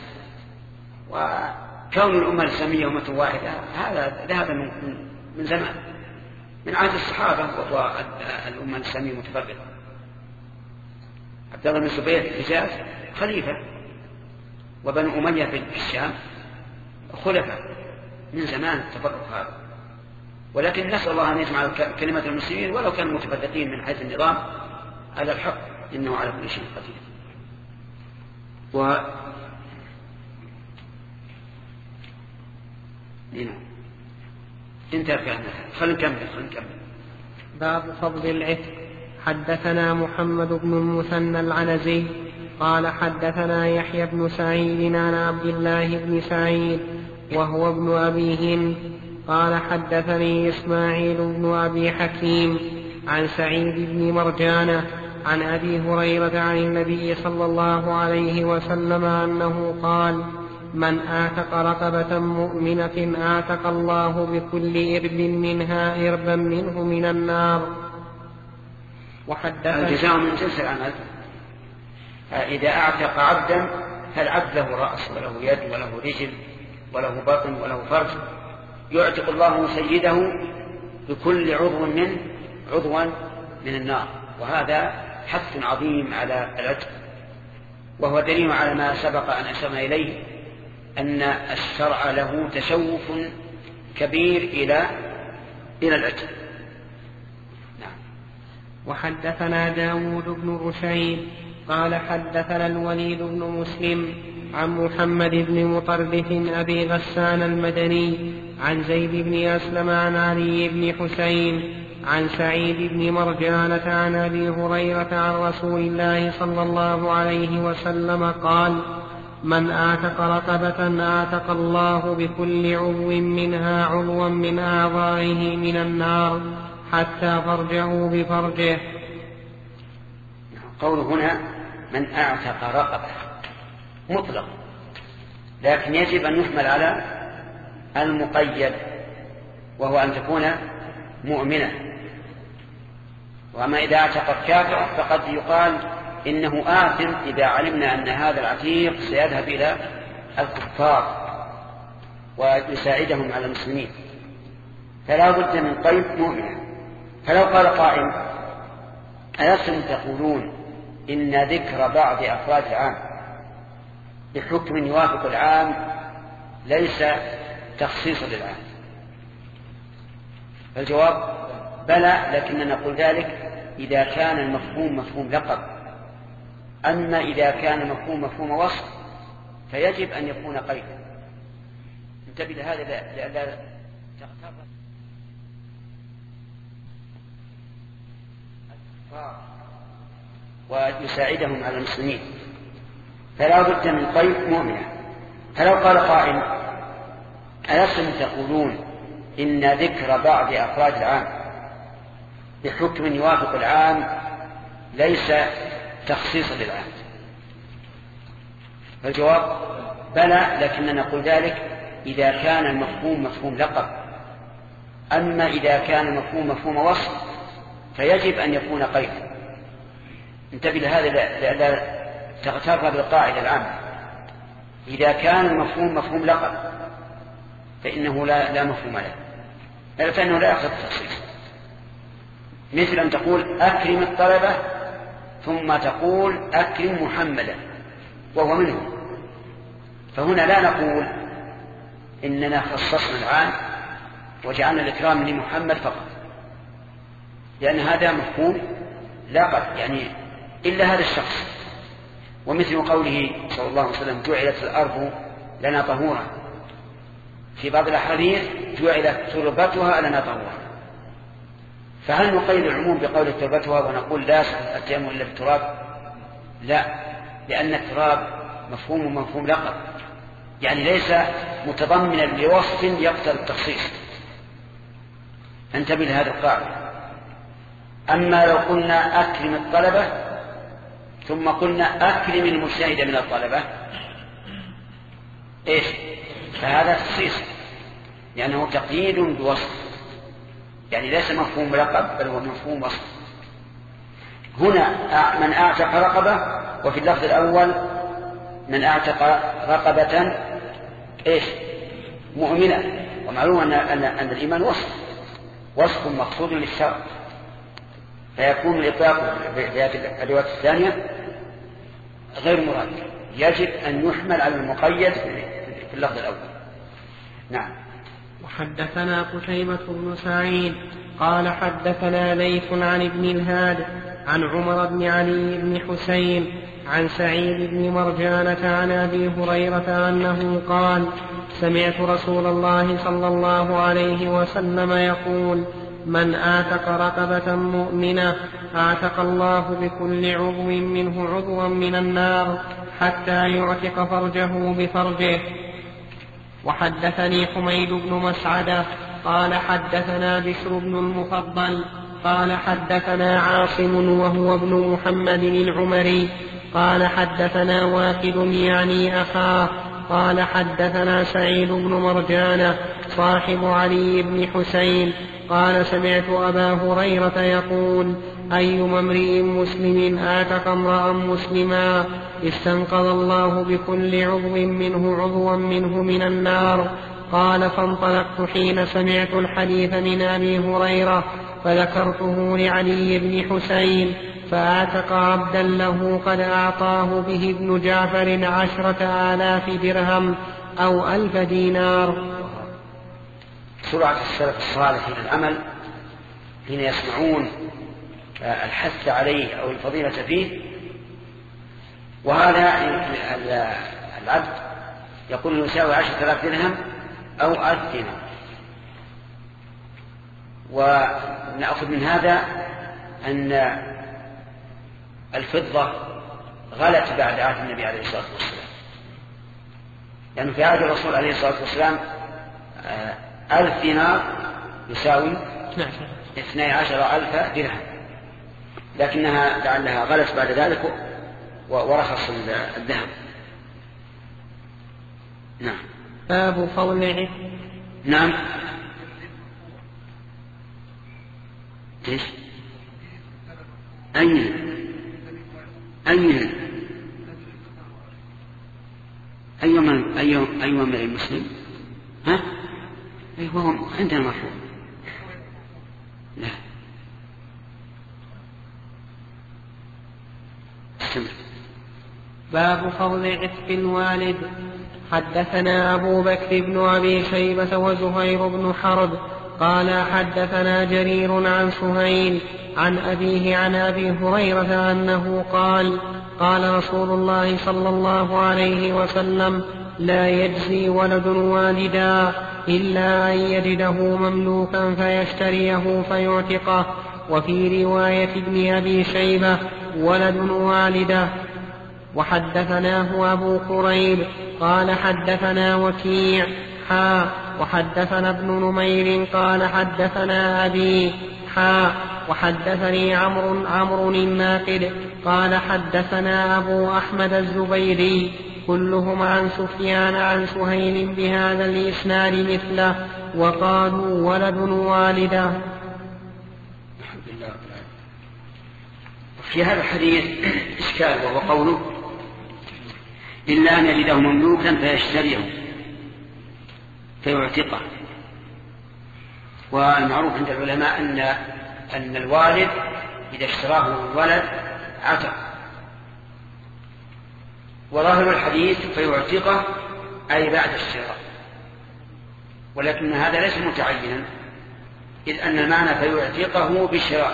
وكون الأمة الإسلامية أمة واحدة هذا ذهب من زمان، من عهد الصحابة، وهو الأمة الإسلامية متفرقة. عبد الله بن الزبير في الحجاز خليفة، وبنو أمية في الشام خلفاء من زمان التفرق هذا. ولكن نسأل الله أن يجمع كلمة المسلمين ولو كانوا متفرقين من حيث النظام على الحق، إنه على كل شيء قدير. انتهى كلامنا، خلينا نكمل. باب فضل العتق. حدثنا محمد بن المثنى العنزي قال حدثنا يحيى بن سعيد عن عبد الله بن سعيد وهو ابن أبي هند قال حدثني إسماعيل بن أبي حكيم عن سعيد بن مرجانة عن أبي هريرة عن النبي صلى الله عليه وسلم أنه قال: من آتق رقبة مؤمنة آتق الله بكل إرب منها إربا منه من النار. الجزاء من جنس العمل. إذا أعتق عبدا فالعبد له رأس وله يد وله رجل وله بطن وله فرج، يعتق الله سيده بكل عضوا من النار. وهذا حث عظيم على العتق، وهو دليل على ما سبق أن أشرنا إليه أن الشرع له تشوف كبير إلى العتق. نعم. وحدثنا داود بن رشيد قال حدثنا الوليد بن مسلم عن محمد بن مطرف أبي غسان المدني عن زيد بن أسلم عن علي بن حسين عن سعيد بن مرجانة عن أبي هريرة عن رسول الله صلى الله عليه وسلم قال: من آتق رقبة آتق الله بكل عضو منها عضوا من أعضائه من النار حتى فرجه بفرجه. قوله هنا من أعتق رقبة مطلق، لكن يجب أن يحمل على المقيد، وهو أن تكون مؤمنة. وأما إذا اعتق الكافر فقد يقال إنه آثم إذا علمنا أن هذا العتيق سيذهب إلى الكفار ويساعدهم على المسلمين، فلا بد من قيد مؤمنة. فلو قال قائل: ألستم تقولون إن ذكر بعض أفراد العام بحكم يوافق العام ليس تخصيصا للعام؟ الجواب: بلى، لكننا نقول ذلك إذا كان المفهوم مفهوم لقب. أما إذا كان مفهوم وصف فيجب أن يكون قيدا. انتبه لهذا لا تغتر ويساعدهم على المسلمين، فلا بد من قيد مؤمنة. فلو قال قائل: ألستم تقولون إن ذكر بعض أفراد العام بحكم يوافق العام ليس تخصيصا للعام؟ الجواب: بلى، لكننا نقول ذلك إذا كان المفهوم مفهوم لقب. أما إذا كان المفهوم مفهوم وصف فيجب أن يكون قيدا. انتبه لهذا لا تغتر بالقاعدة العامة. إذا كان المفهوم مفهوم لقب فإنه لا مفهوم له، فإنه لا يأخذ التخصيص. مثل أن تقول: أكرم الطلبة، ثم تقول: أكرم محمدا وهو منهم. فهنا لا نقول إننا خصصنا العام وجعلنا الإكرام لمحمد فقط، لأن هذا مفهوم لقب، يعني إلا هذا الشخص. ومثل قوله صلى الله عليه وسلم: جعلت الأرض لنا طهورا. في بعض الأحاديث: جعلت تربتها لنا طهورا. فهل نقيد العموم بقول تربتها ونقول لا التيمم إلا بالتراب؟ لا، لأن التراب مفهوم لقب، يعني ليس متضمنا لوصف يقتضي التخصيص. انتبه لهذا القاعدة. أما لو قلنا أكرم الطلبة ثم قلنا أكرم المجتهد من الطلبة، إيش؟ فهذا تخصيص، لأنه تقييد بوصف، يعني ليس مفهوم لقب بل هو مفهوم وصف. هنا من أعتق رقبة، وفي اللفظ الأول من أعتق رقبة إيش؟ مؤمنة. ومعلوم أن الإيمان وصف مقصود للشرع، فيكون الإطلاق في هذه الرواية الثانية غير مراد، يجب أن يحمل على المقيد في اللفظ الأول. نعم. وحدثنا قتيبة بن سعيد قال حدثنا ليث عن ابن الهاد عن عمر بن علي بن حسين عن سعيد بن مرجانة عن أبي هريرة أنه قال: سمعت رسول الله صلى الله عليه وسلم يقول: من آتق رقبة مؤمنة آتق الله بكل عضو منه عضوا من النار حتى يعتق فرجه بفرجه. وحدثني حميد بن مسعدة قال حدثنا بشر بن المفضل قال حدثنا عاصم وهو ابن محمد العمري قال حدثنا واكد يعني أخاه قال حدثنا سعيد بن مرجانة صاحب علي بن حسين قال: سمعت أبا هريرة يقول: أيما امرئ مسلم آتق امرأ مسلما استنقذ الله بكل عضو منه عضوا منه من النار. قال: فانطلقت حين سمعت الحديث من أبي هريرة فذكرته لعلي بن حسين، فآتق عبدا له قد أعطاه به ابن جعفر 10,000 درهم أو 1000 دينار. سرعة السلف الصالح إلى العمل حين يسمعون الحث عليه أو الفضيلة فيه. وهذا العبد يقول يساوي 10,000 درهم أو 1000 دينار، ونأخذ من هذا أن الفضة غلت بعد عهد النبي عليه الصلاة والسلام، لأنه في عهد الرسول عليه الصلاة والسلام 1000 دينار يساوي 12,000 درهم، لكنها لعلها غلت بعد ذلك ورخص الذهب. نعم. باب فضل. نعم. ايش؟ أيوم من المسلم؟ ها؟ هو عندنا مرفوع. لا. باب فضل عتق الوالد. حدثنا أبو بكر بن أبي شيبة وزهير بن حرب قال حدثنا جرير عن سهيل عن أبيه عن أبي هريرة أنه قال قال رسول الله صلى الله عليه وسلم لا يجزي ولد والدا إلا أن يجده مملوكا فيشتريه فيعتقه. وفي رواية ابن أبي شيبة ولد والده. وحدثناه أبو قريب قال حدثنا وكيع وحدثنا ابن نمير قال حدثنا أبي وحدثني عمرو الناقد قال حدثنا أبو أحمد الزبيري كلهم عن سفيان عن سهيل بهذا الإسناد مثله وقالوا ولد والده. في هذا الحديث إشكال، وهو قوله إلا أن يجده مملوكا فيشتريه فيعتقه. والمعروف عند العلماء أن الوالد إذا اشتراه الولد عتق، وظاهر الحديث فيعتقه أي بعد الشراء، ولكن هذا ليس متعينا، إذ أن المعنى فيعتقه بالشراء.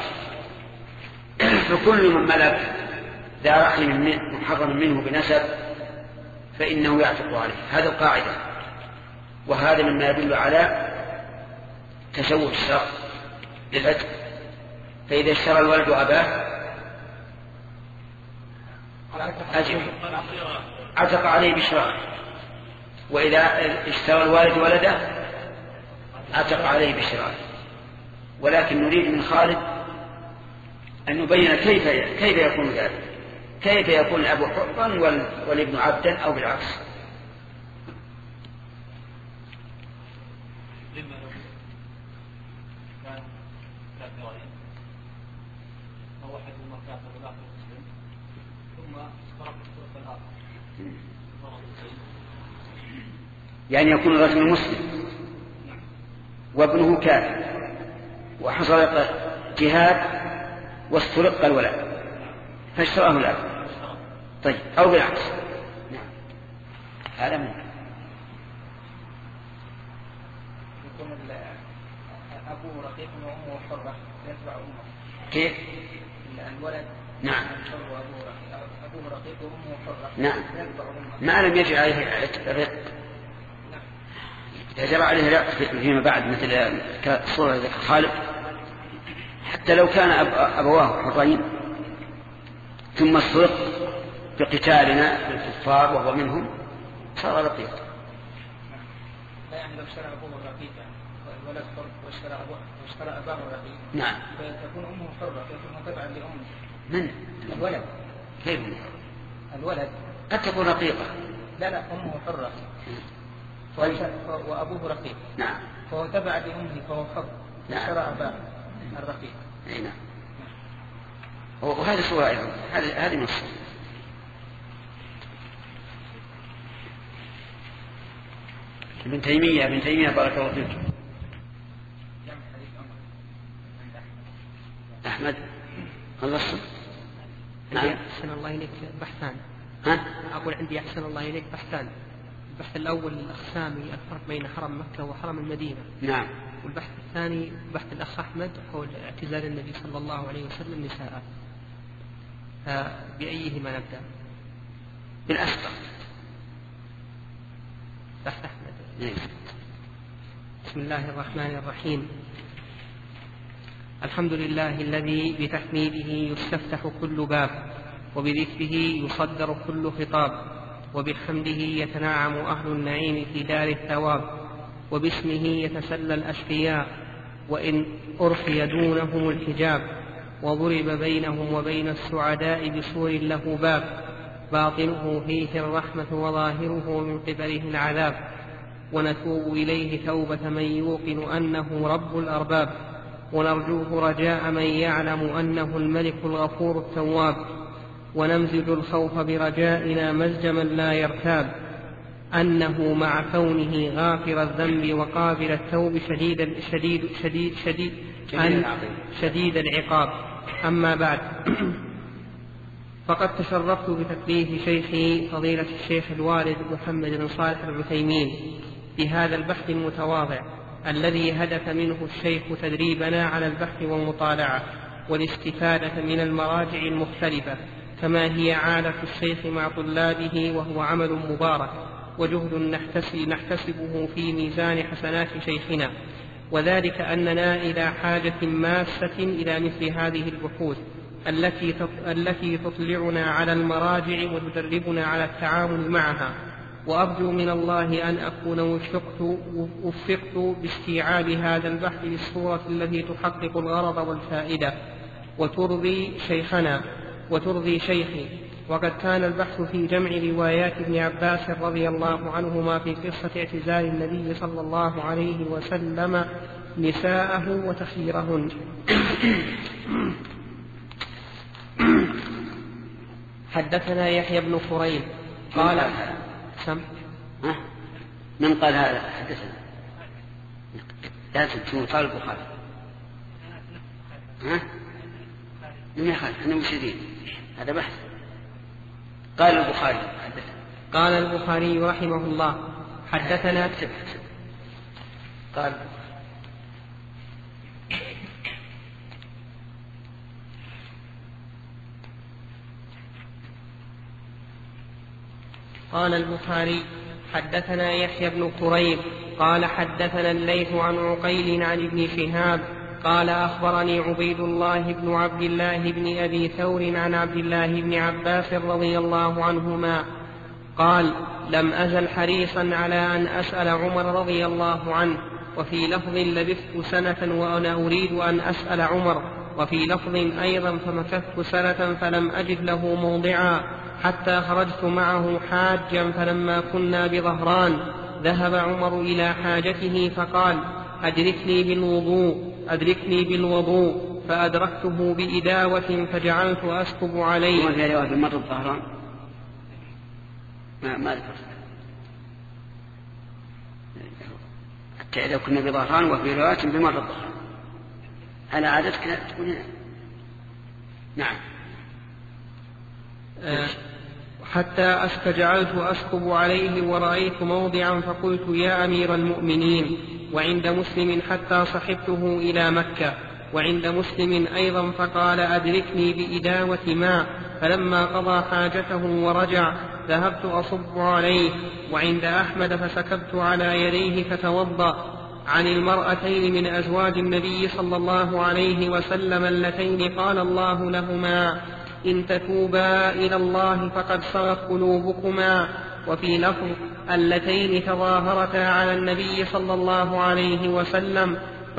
فكل من ملك ذا رحم محرم منه بنسب فإنه يعتق عليه، هذا القاعدة، وهذا مما يدل على تسوي الشرع للعتق. فإذا اشترى الولد أباه عتق عليه بشراء، وإذا اشترى الوالد ولده عتق عليه بشراء. ولكن نريد من خالد أن نبين كيف يكون ذلك، كيف يكون الأب حرا والابن عبدا أو بالعكس. يعني يكون الرجل مسلم وابنه كافر وحصل جهاد واسترق الولد فاشتراه الأب، طيب، أو بالعكس. نعم. هذا ممكن. يكون أبوه رقيق وأمه حرة يتبع أمه. كيف؟ الولد نعم. أبوه رقيق وأمه حرة. نعم. يتبع أمه. ما لم يجري عليه رق. إذا جرى عليه رق فيما بعد مثل كصورة خالد، حتى لو كان أبواه حرين ثم استرق بقتالنا بالكفار وهو منهم صار رقيقا. يعني لو اشترى أبوه رقيقا والولد حر واشترى أباه رقيقا، نعم، فتكون أمه حرة، فتكون تبعا لأمه. من؟ الولد. كيف؟ الولد قد تكون رقيقة. لا أمه حرة وأبوه رقيق. نعم. فهو تبع لأمه فهو حر. نعم. اشترى أباه الرقيق. نعم. وهذه صورة أيضا، هذه نص. ابن تيمية بارك الله فيك. أحمد خلصت؟ نعم. أحسن الله إليك بحثان. ها؟ أقول عندي أحسن الله إليك بحثان. البحث الأول الأقسام الفرق بين حرم مكة وحرم المدينة. نعم. والبحث الثاني بحث الأخ أحمد حول اعتزال النبي صلى الله عليه وسلم نساءه. بأيهما نبدأ؟ بالأسبق. بحث أحمد. نعم. بسم الله الرحمن الرحيم. الحمد لله الذي بتحميده يستفتح كل باب، وبذكره يصدر كل خطاب، وبحمده يتنعم أهل النعيم في دار الثواب، وباسمه يتسلى الأشقياء وإن أرخي دونهم الحجاب، وضرب بينهم وبين السعداء بسور له باب، باطنه فيه الرحمة وظاهره من قبله العذاب، ونتوب إليه توبة من يوقن أنه رب الأرباب، ونرجوه رجاء من يعلم أنه الملك الغفور التواب، ونمزج الخوف برجائنا مزج من لا يرتاب، أنه مع كونه غافر الذنب وقابل التوب شديد العقاب. أما بعد، فقد تشرفت بتكليف شيخي فضيلة الشيخ الوالد محمد بن صالح العثيمين بهذا البحث المتواضع الذي هدف منه الشيخ تدريبنا على البحث والمطالعة والاستفادة من المراجع المختلفة، كما هي عادة الشيخ مع طلابه، وهو عمل مبارك وجهد نحتسبه في ميزان حسنات شيخنا، وذلك أننا إلى حاجة ماسة إلى مثل هذه البحوث التي تطلعنا على المراجع وتدربنا على التعامل معها. وأرجو من الله أن أكون وفقت باستيعاب هذا البحث بالصورة التي تحقق الغرض والفائدة وترضي شيخنا وترضي شيخي. وقد كان البحث في جمع روايات ابن عباس رضي الله عنهما في قصة اعتزال النبي صلى الله عليه وسلم نساءه وتخييرهن. حدثنا يحيى بن كريم قال من قال هذا؟ حدثنا لازم تكون قال البخاري. من يخالف أنه مشدين، هذا بحث. قال البخاري حدثنا. قال البخاري رحمه الله حدثنا قال البخاري حدثنا يحيى بن كريم قال حدثنا الليث عن عقيل عن ابن شهاب قال أخبرني عبيد الله بن عبد الله بن أبي ثور عن عبد الله بن عباس رضي الله عنهما قال لم أزل حريصا على أن أسأل عمر رضي الله عنه، وفي لفظ لبثت سنة وأنا أريد أن أسأل عمر، وفي لفظ أيضا فمكثت سنة فلم أجد له موضعا حتى خرجت معه حاجا، فلما كنا بظهران ذهب عمر إلى حاجته فقال أدركني بالوضوء فأدركته بإداوة فجعلت أسكب عليه. وفي رواية بمر الظهران ما ذكرت إذا كنا بظهران، وفي رواية بمر الظهران على عادتك تكون هنا. نعم. حتى جعلت أسكب عليه ورأيت موضعا فقلت يا أمير المؤمنين. وعند مسلم حتى صحبته إلى مكة. وعند مسلم أيضا فقال أدركني بإداوة ماء، فلما قضى حاجته ورجع ذهبت أصب عليه. وعند أحمد فسكبت على يديه فتوضأ. عن المرأتين من أزواج النبي صلى الله عليه وسلم اللتين قال الله لهما إن تتوبا إلى الله فقد صغت قلوبكما. وفي لفظ اللتين تظاهرتا على النبي صلى الله عليه وسلم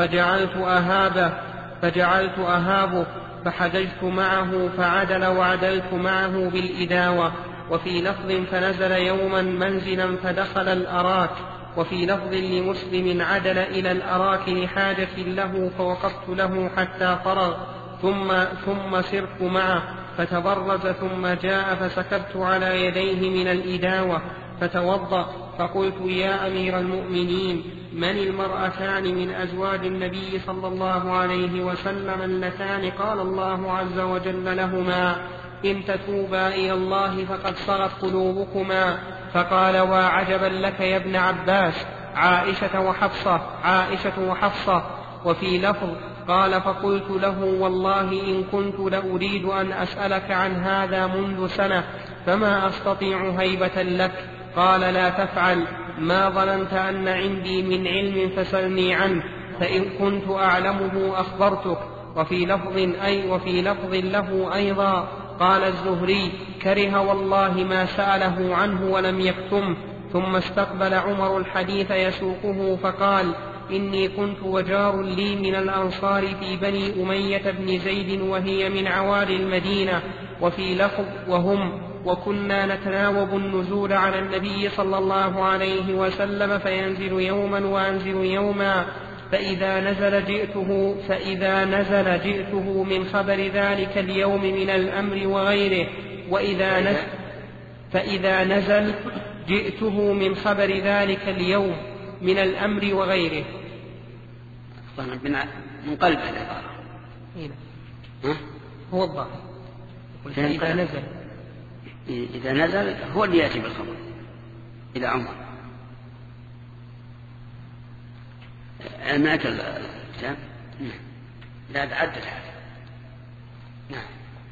فجعلت أهابه فحججت معه فعدل وعدلت معه بالإداوة. وفي لفظ فنزل يوما منزلا فدخل الأراك. وفي لفظ لمسلم عدل إلى الأراك لحاجة له فوقفت له حتى فرغ ثم سرت معه فتبرز ثم جاء فسكبت على يديه من الإداوة فتوضأ. فقلت يا أمير المؤمنين من المرأتان من أزواج النبي صلى الله عليه وسلم اللتان قال الله عز وجل لهما إن تتوبا إلى الله فقد صغت قلوبكما؟ فقال وعجبا لك يا ابن عباس عائشة وحفصة. وفي لفظ قال فقلت له والله إن كنت لأريد أن أسألك عن هذا منذ سنة فما أستطيع هيبة لك. قال لا تفعل، ما ظننت أن عندي من علم فسلني عنه، فإن كنت أعلمه أخبرتك. وفي لفظ له أيضا قال الزهري: كره والله ما سأله عنه ولم يكتم. ثم استقبل عمر الحديث يسوقه فقال: إني كنت وجار لي من الأنصار في بني أمية بن زيد وهي من عوالي المدينة. وفي لفظ: وهم، وكنا نتناوب النزول على النبي صلى الله عليه وسلم فينزل يوما وأنزل يوما، فإذا نزل جئته من خبر ذلك اليوم من الأمر وغيره، فإذا نزل جئته من خبر ذلك اليوم من الأمر وغيره. من قلب العبارة هو الظاهر. إذا نزل هو اللي يأتي بالخبر إلى عمر. معك الكتاب؟ لا تعدد هذا. نعم.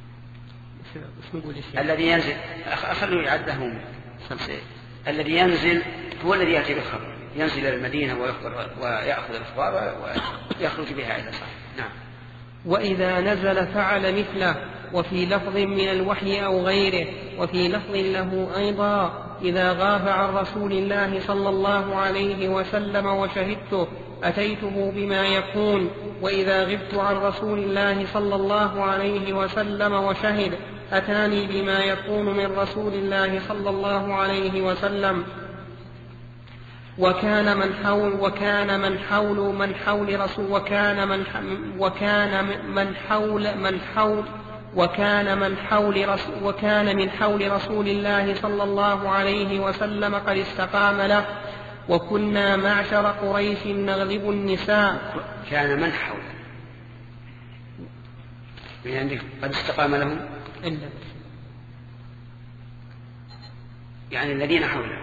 الذي ينزل أخلوا يعده. الذي ينزل هو الذي يأتي بالخبر، ينزل إلى المدينة ويأخذ الأخبار ويخرج بها إلى صاحبه. نعم. وإذا نزل فعل مثله. وفي لفظ من الوحي أو غيره. وفي لفظ له أيضا: إذا غاب عن رسول الله صلى الله عليه وسلم وشهدته أتيته بما يكون. وإذا غبت عن رسول الله صلى الله عليه وسلم وشهد أتاني بما يكون من رسول الله صلى الله عليه وسلم. وكان من حول رسول الله صلى الله عليه وسلم قد استقام له. وكنا معشر قريش نغلب النساء. كان من حوله يعني قد استقام لهم يعني الذين حوله.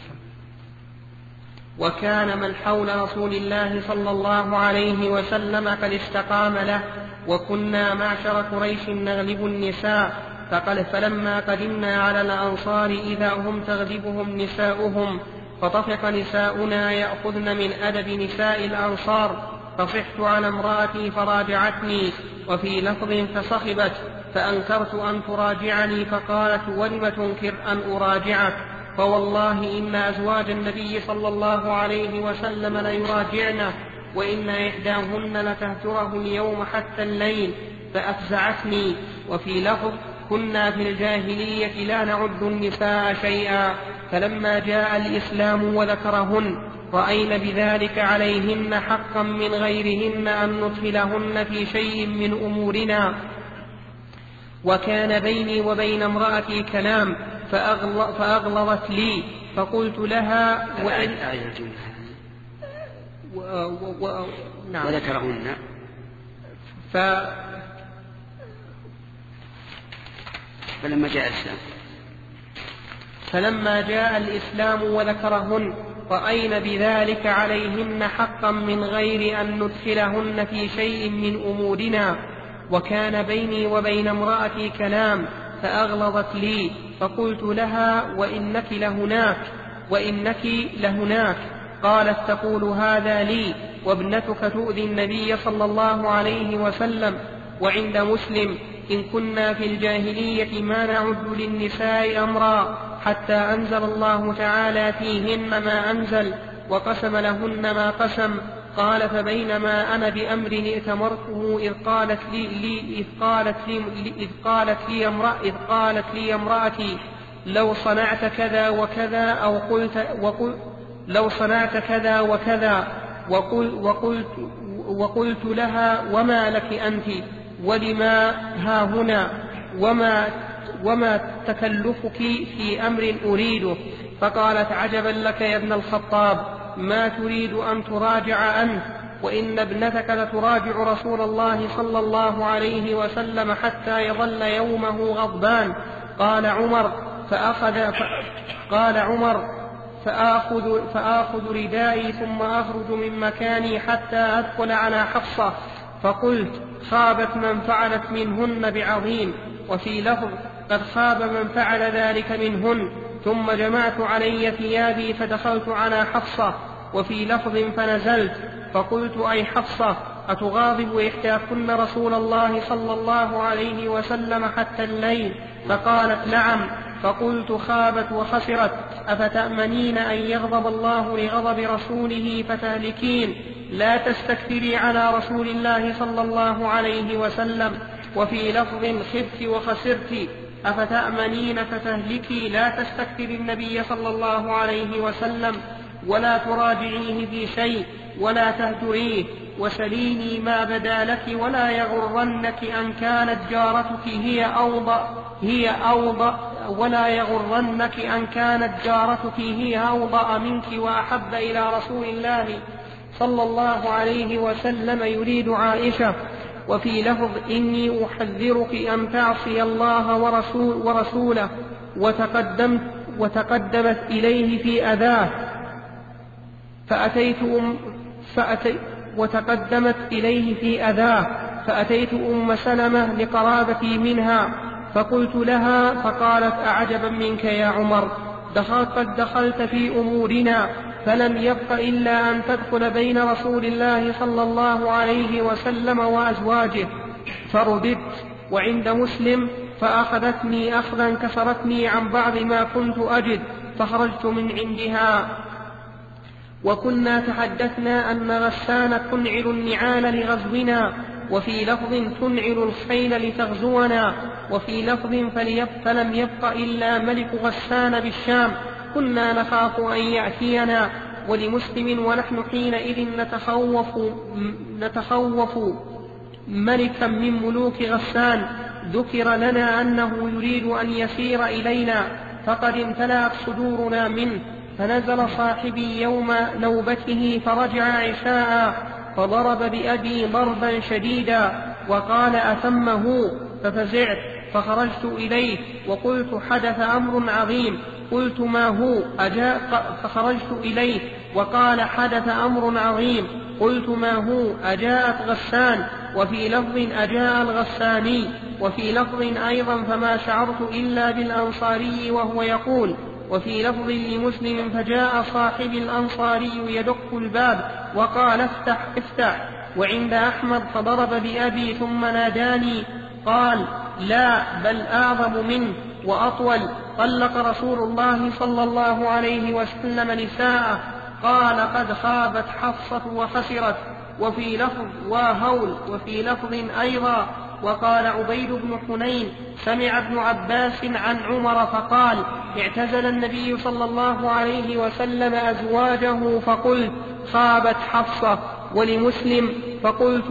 وكان من حول رسول الله صلى الله عليه وسلم قد استقام له. وكنا معشر قريش نغلب النساء. فقال: فلما قدمنا على الأنصار إذا هم تغلبهم نساؤهم، فطفق نساؤنا يأخذن من أدب نساء الأنصار، فصحت على امرأتي فراجعتني. وفي لفظ: فصخبت، فأنكرت أن تراجعني، فقالت: ولم تنكر أن أراجعك؟ فوالله إن أزواج النبي صلى الله عليه وسلم ليراجعنه، وإن إحداهن لتهجره اليوم حتى الليل، فأفزعتني. وفي لفظ: كنا في الجاهلية لا نعد النساء شيئا، فلما جاء الإسلام وذكرهن رأينا بذلك عليهن حقا من غيرهن أن ندخلهن في شيء من أمورنا. وكان بيني وبين امرأتي كلام فأغلظت لي، فقلت لها: وذكرهن فلما جاء الإسلام وذكرهن رأينا بذلك عليهن حقا من غير أن ندخلهن في شيء من أمورنا. وكان بيني وبين امرأتي كلام فأغلظت لي، فقلت لها: وإنك لهناك. قالت: تقول هذا لي وابنتك تؤذي النبي صلى الله عليه وسلم. وعند مسلم: إن كنا في الجاهلية ما نعد للنساء أمرا حتى أنزل الله تعالى فيهن ما أنزل وقسم لهن ما قسم. قال: فبينما أنا بأمر ائتمرته إذ قالت لي امرأتي: لو صنعت كذا وكذا، أو قلت لو صنعت كذا وكذا، وقلت لها: وما لك أنت ولما ها هنا، وما تكلفك في أمر أريده؟ فقالت: عجبا لك يا ابن الخطاب، ما تريد أن تراجع أنت، وإن ابنتك لتراجع رسول الله صلى الله عليه وسلم حتى يظل يومه غضبان. قال عمر: فآخذ ردائي ثم أخرج من مكاني حتى أدخل على حفصة، فقلت: خابت من فعلت منهن بعظيم. وفي لفظ: قد خاب من فعل ذلك منهن. ثم جمعت علي ثيابي فدخلت على حفصة. وفي لفظ: فنزلت فقلت: أي حفصة، أتغاضب إحداكن رسول الله صلى الله عليه وسلم حتى الليل؟ فقالت نعم. فقلت خابت وخسرت، أفتأمنين أن يغضب الله لغضب رسوله فتهلكين؟ لا تستكثري على رسول الله صلى الله عليه وسلم. وفي لفظ خبت وخسرت، أفتأمنين فتهلكي؟ لا تستكثري النبي صلى الله عليه وسلم ولا تراجعيه في شيء ولا تهجريه، وسليني ما بدا لك ولا يغرنك أن كانت جارتك هي أوضأ منك وأحب إلى رسول الله صلى الله عليه وسلم يريد عائشة. وفي لفظ إني أحذرك أن تعصي الله ورسوله، وتقدمت إليه في أذاه فأتيت أم سلمة لقرابتي منها فقلت لها، فقالت أعجبا منك يا عمر، قد دخلت في أمورنا، فلم يبق إلا أن تدخل بين رسول الله صلى الله عليه وسلم وأزواجه. فرددت. وعند مسلم فأخذتني أخذا كسرتني عن بعض ما كنت أجد، فخرجت من عندها. وكنا تحدثنا أن غسان تنعل النعال لغزونا، وفي لفظ تنعل الخيل لتغزونا، وفي لفظ فلم يبق إلا ملك غسان بالشام، كنا نخاف أن يأتينا. ولمسلم ونحن حينئذ نتخوف ملكا من ملوك غسان، ذكر لنا أنه يريد أن يسير إلينا، فقد امتلأت صدورنا منه. فنزل صاحبي يوم نوبته فرجع عشاء، فضرب بأبي ضربا شديدا وقال أتمه، ففزعت فخرجت إليه وقلت حدث أمر عظيم. قلت ما هو؟ فخرجت إليه وقال حدث أمر عظيم. قلت ما هو؟ أجاءت غسان. وفي لفظ أجاء الغساني. وفي لفظ أيضا فما شعرت إلا بالأنصاري وهو يقول. وفي لفظ لمسلم فجاء صاحب الأنصاري يدق الباب وقال افتح افتح. وعند أحمد فضرب بأبي ثم ناداني، قال لا بل أعظم منه وأطول، طلق رسول الله صلى الله عليه وسلم نساءه. قال قد خابت حفصة وخسرت. وفي لفظ وهول. وفي لفظ أيضا. وقال عبيد بن حنين سمع ابن عباس عن عمر فقال اعتزل النبي صلى الله عليه وسلم أزواجه فقلت خابت حفصة. ولمسلم فقلت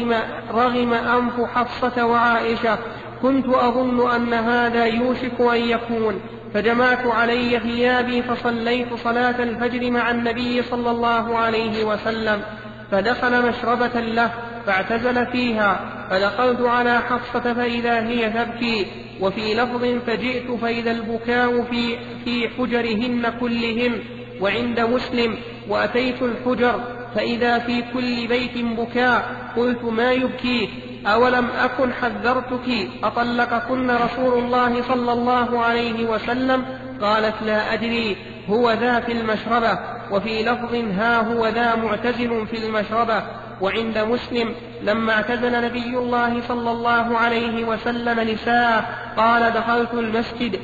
رغم أنف حفصة وعائشة، كنت أظن أن هذا يوشك أن يكون، فجمعت علي ثيابي فصليت صلاة الفجر مع النبي صلى الله عليه وسلم، فدخل مشربة له فاعتزل فيها، فدخلت على حفصة فإذا هي تبكي. وفي لفظ فجئت فإذا البكاء في حجرهن كلهن. وعند مسلم وأتيت الحجر فإذا في كل بيت بكاء. قلت ما يبكيك؟ أولم أكن حذرتك؟ أطلقكن رسول الله صلى الله عليه وسلم؟ قالت لا أدري، هو ذا في المشربة. وفي لفظ ها هو ذا معتزل في المشربة. وعند مسلم لما اعتزل نبي الله صلى الله عليه وسلم نساء قال دخلت المسجد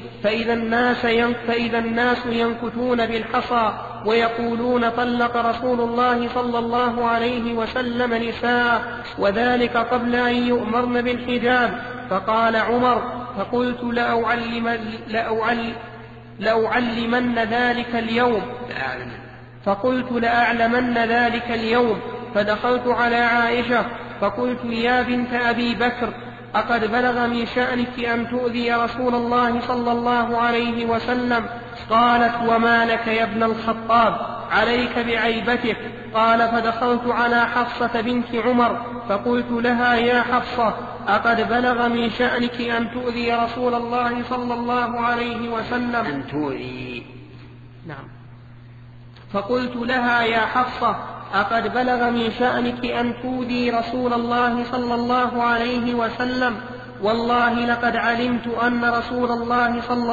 فإذا الناس ينكتون بالحصى ويقولون طلق رسول الله صلى الله عليه وسلم نساء، وذلك قبل أن يؤمرن بالحجاب. فقال عمر فقلت لأعلمن ذلك اليوم. فدخلت على عائشة فقلت يا بنت أبي بكر أقد بلغ من شأنك أن تؤذي رسول الله صلى الله عليه وسلم؟ قالت وما لك يا ابن الخطاب، عليك بعيبتك. قال فدخلت على حفصة بنت عمر فقلت لها يا حفصة أقد بلغ من شأنك أن تؤذي رسول الله صلى الله عليه وسلم؟ أن تؤذي. نعم. فقلت لها يا حفصة أقد بلغ من شأنك أن تؤذي رسول الله صلى الله عليه وسلم؟ والله لقد علمت أن رسول الله صلى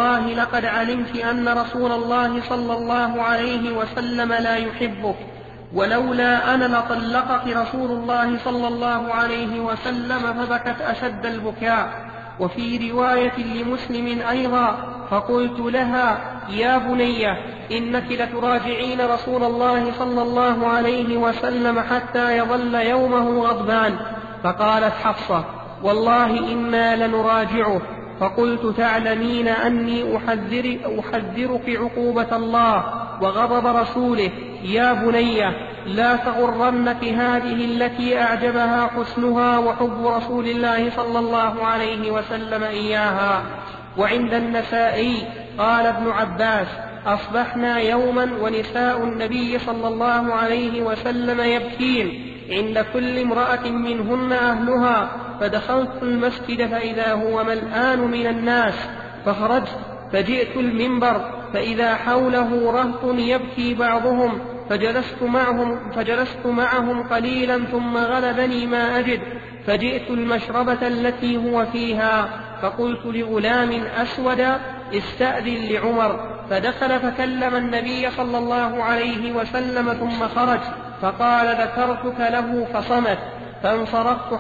الله عليه وسلم لا يحبك، ولولا أنا لطلقك رسول الله صلى الله عليه وسلم، فبكت أشد البكاء. وفي رواية لمسلم أيضا: فقلت لها: يا بني إنك لتراجعين رسول الله صلى الله عليه وسلم حتى يظل يومه غضبان. فقالت حفصة: والله إنا لنراجعه. فقلت: تعلمين أني أحذرك عقوبة الله وغضب رسوله. يا بني لا تغرنك هذه التي أعجبها حسنها وحب رسول الله صلى الله عليه وسلم إياها. وعند النسائي قال ابن عباس: أصبحنا يوما ونساء النبي صلى الله عليه وسلم يبكين عند كل امرأة منهن أهلها، فدخلت المسجد فإذا هو ملآن من الناس، فخرجت فجئت المنبر فإذا حوله رهط يبكي بعضهم، فجلست معهم قليلا ثم غلبني ما أجد، فجئت المشربة التي هو فيها، فقلت لغلام أسود: استأذن لعمر. فدخل فكلم النبي صلى الله عليه وسلم ثم خرج، فقال: ذكرتك له فصمت. فانصرفت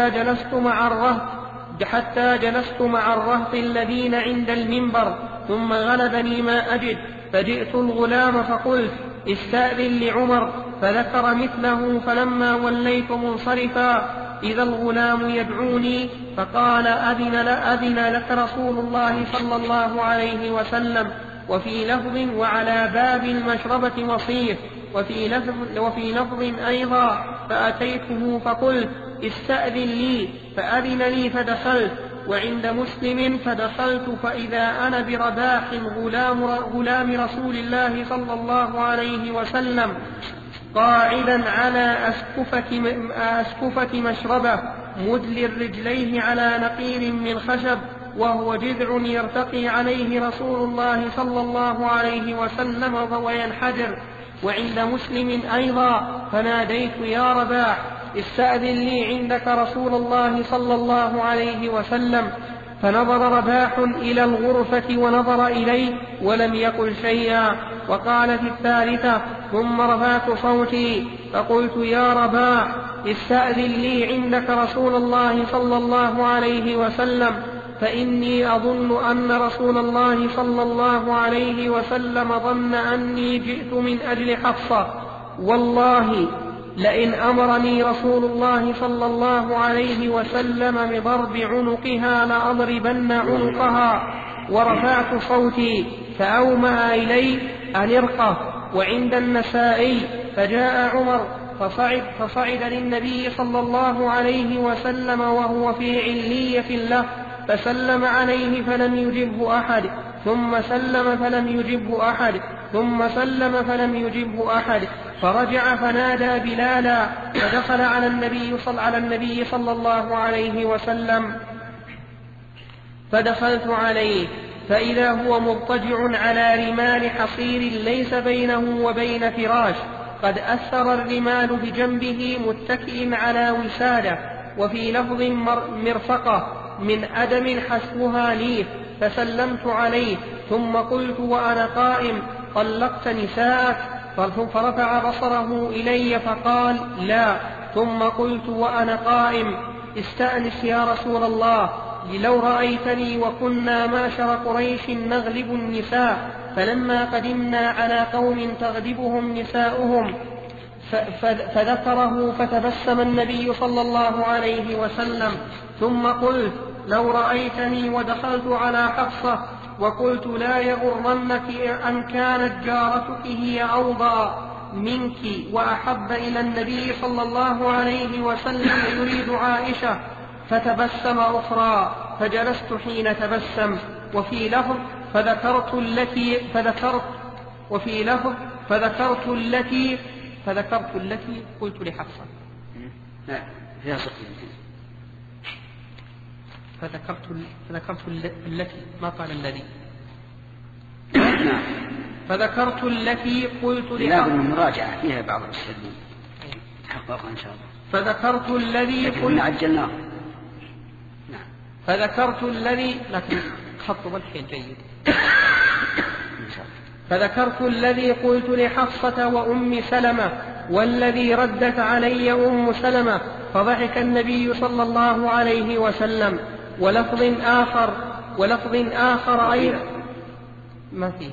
حتى جلست مع الرهط الذين عند المنبر، ثم غلبني ما أجد، فجئت الغلام فقلت: استأذن لعمر، فذكر مثله. فلما وليت منصرفا إذا الغلام يدعوني، فقال: أذن لك رسول الله صلى الله عليه وسلم. وفي لفظ: وعلى باب المشربة مصيف. وفي لفظ أيضا: فأتيته فقلت: استأذن لي، فأذن لي فدخلت. وعند مسلم: فدخلت فإذا أنا برباح غلام رسول الله صلى الله عليه وسلم قاعدا على أسكفة مشربة مدل رجليه على نقير من خشب، وهو جذع يرتقي عليه رسول الله صلى الله عليه وسلم وينحدر. وعند مسلم أيضا: فناديت: يا رباح استأذن لي عندك رسول الله صلى الله عليه وسلم. فنظر رباح إلى الغرفة ونظر إليه ولم يقل شيئا. وقال في الثالثة: ثم رفعت صوتي فقلت: يا رباح استأذن لي عندك رسول الله صلى الله عليه وسلم، فإني أظن أن رسول الله صلى الله عليه وسلم ظن أني جئت من أجل حفصة، والله لئن أمرني رسول الله صلى الله عليه وسلم بضرب عنقها لأضربن عنقها. ورفعت صوتي فأومأ إلي أن ارقه. وعند النسائي: فجاء عمر فصعد للنبي صلى الله عليه وسلم وهو في علية له، فسلم عليه فلم يجبه أحد، ثم سلم فلم يجبه أحد، ثم سلم فلم يجبه أحد، فرجع فنادى بلالا، فدخل على النبي صلى الله عليه وسلم، فدخلت عليه فإذا هو مضطجع على رمال حصير ليس بينه وبين فراش، قد أثر الرمال بجنبه متكئ على وسادة، وفي لفظ مرفقة من أدم حسبها ليف، فسلمت عليه ثم قلت وأنا قائم: طلقت نساءك؟ فرفع بصره إلي فقال: لا. ثم قلت وأنا قائم: استأنس يا رسول الله، لو رأيتني وكنا معشر قريش نغلب النساء، فلما قدمنا على قوم تغلبهم نساؤهم فذكره، فتبسم النبي صلى الله عليه وسلم. ثم قلت: لو رأيتني ودخلت على حفصة وقلت: لا يغرنك أن كانت جارتك هي أوضى منك وأحب إلى النبي صلى الله عليه وسلم يريد عائشة، فتبسم أخرى فجلست حين تبسم. وفي لفظ: فذكرت التي قلت لحفصة. فذكرت التي، ما قال الذي. فذكرت التي قلت لحفصة. لا المراجعة فيها بعض المسلمين حقق إن شاء الله. فذكرت الذي قلت عجلناه. فذكرت الذي، لكن خط الحين جيد. فذكرت الذي قلت لحفصة وأم سلمة والذي ردت علي أم سلمة، فضحك النبي صلى الله عليه وسلم. ولفظ آخر أيضا ما فيه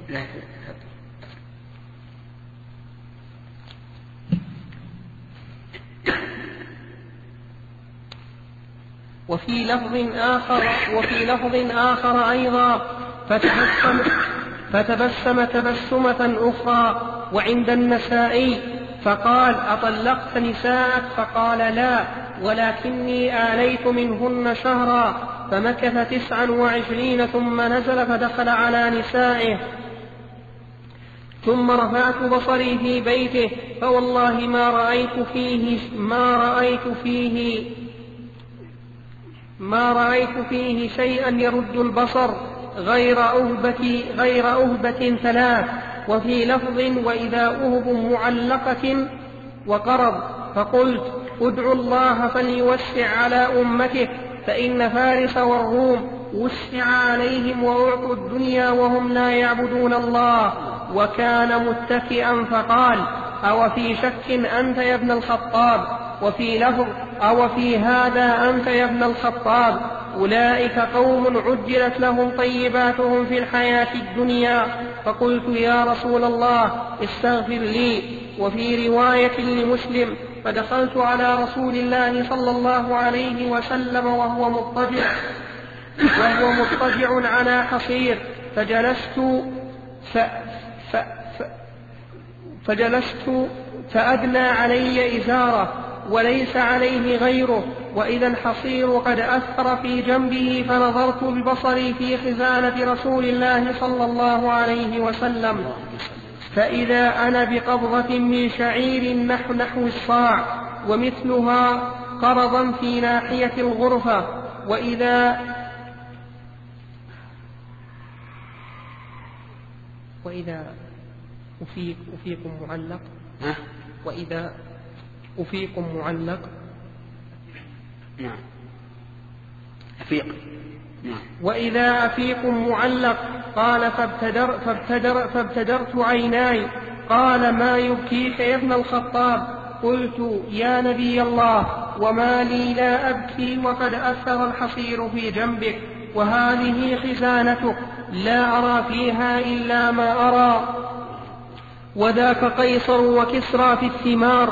وفي لفظ آخر أيضا فتبسم تبسمة أخرى وعند النسائي فقال: أطلقت نساءك؟ فقال: لا، ولكني آليت منهن شهرا. فمكث 29 ثم نزل فدخل على نسائه. ثم رفعت بصري في بيته فوالله ما رأيت فيه شيئا يرد البصر غير أهبة 3. وفي لفظ: وإذا أهب معلقة وقرض. فقلت: ادعوا الله فليوسع على أمته، فإن فارس والروم وسع عليهم وأعطوا الدنيا وهم لا يعبدون الله. وكان متكئا فقال: أو في شك أنت يا ابن الخطاب؟ وفي لفظ: أو في هذا أنت يا ابن الخطاب؟ أولئك قوم عجلت لهم طيباتهم في الحياة الدنيا. فقلت: يا رسول الله استغفر لي. وفي رواية لمسلم: فدخلت على رسول الله صلى الله عليه وسلم وهو مضطجع على حصير، فجلست فأدنى علي إزاره وليس عليه غيره، وإذا الحصير قد أثر في جنبه، فنظرت ببصري في خزانة رسول الله صلى الله عليه وسلم، فإذا أنا بقبضة من شعير نحو الصاع ومثلها قرضا في ناحية الغرفة. وإذا أفيكم معلق وإذا أفيكم معلق نعم أفيق نعم. وإذا أفيكم معلق. قال: فابتدرت عيناي. قال: ما يبكيك يا ابن الخطاب؟ قلت: يا نبي الله، وما لي لا أبكي وقد أثر الحصير في جنبك، وهذه خزانتك لا أرى فيها إلا ما أرى، وذاك قيصر وكسرى في الثمار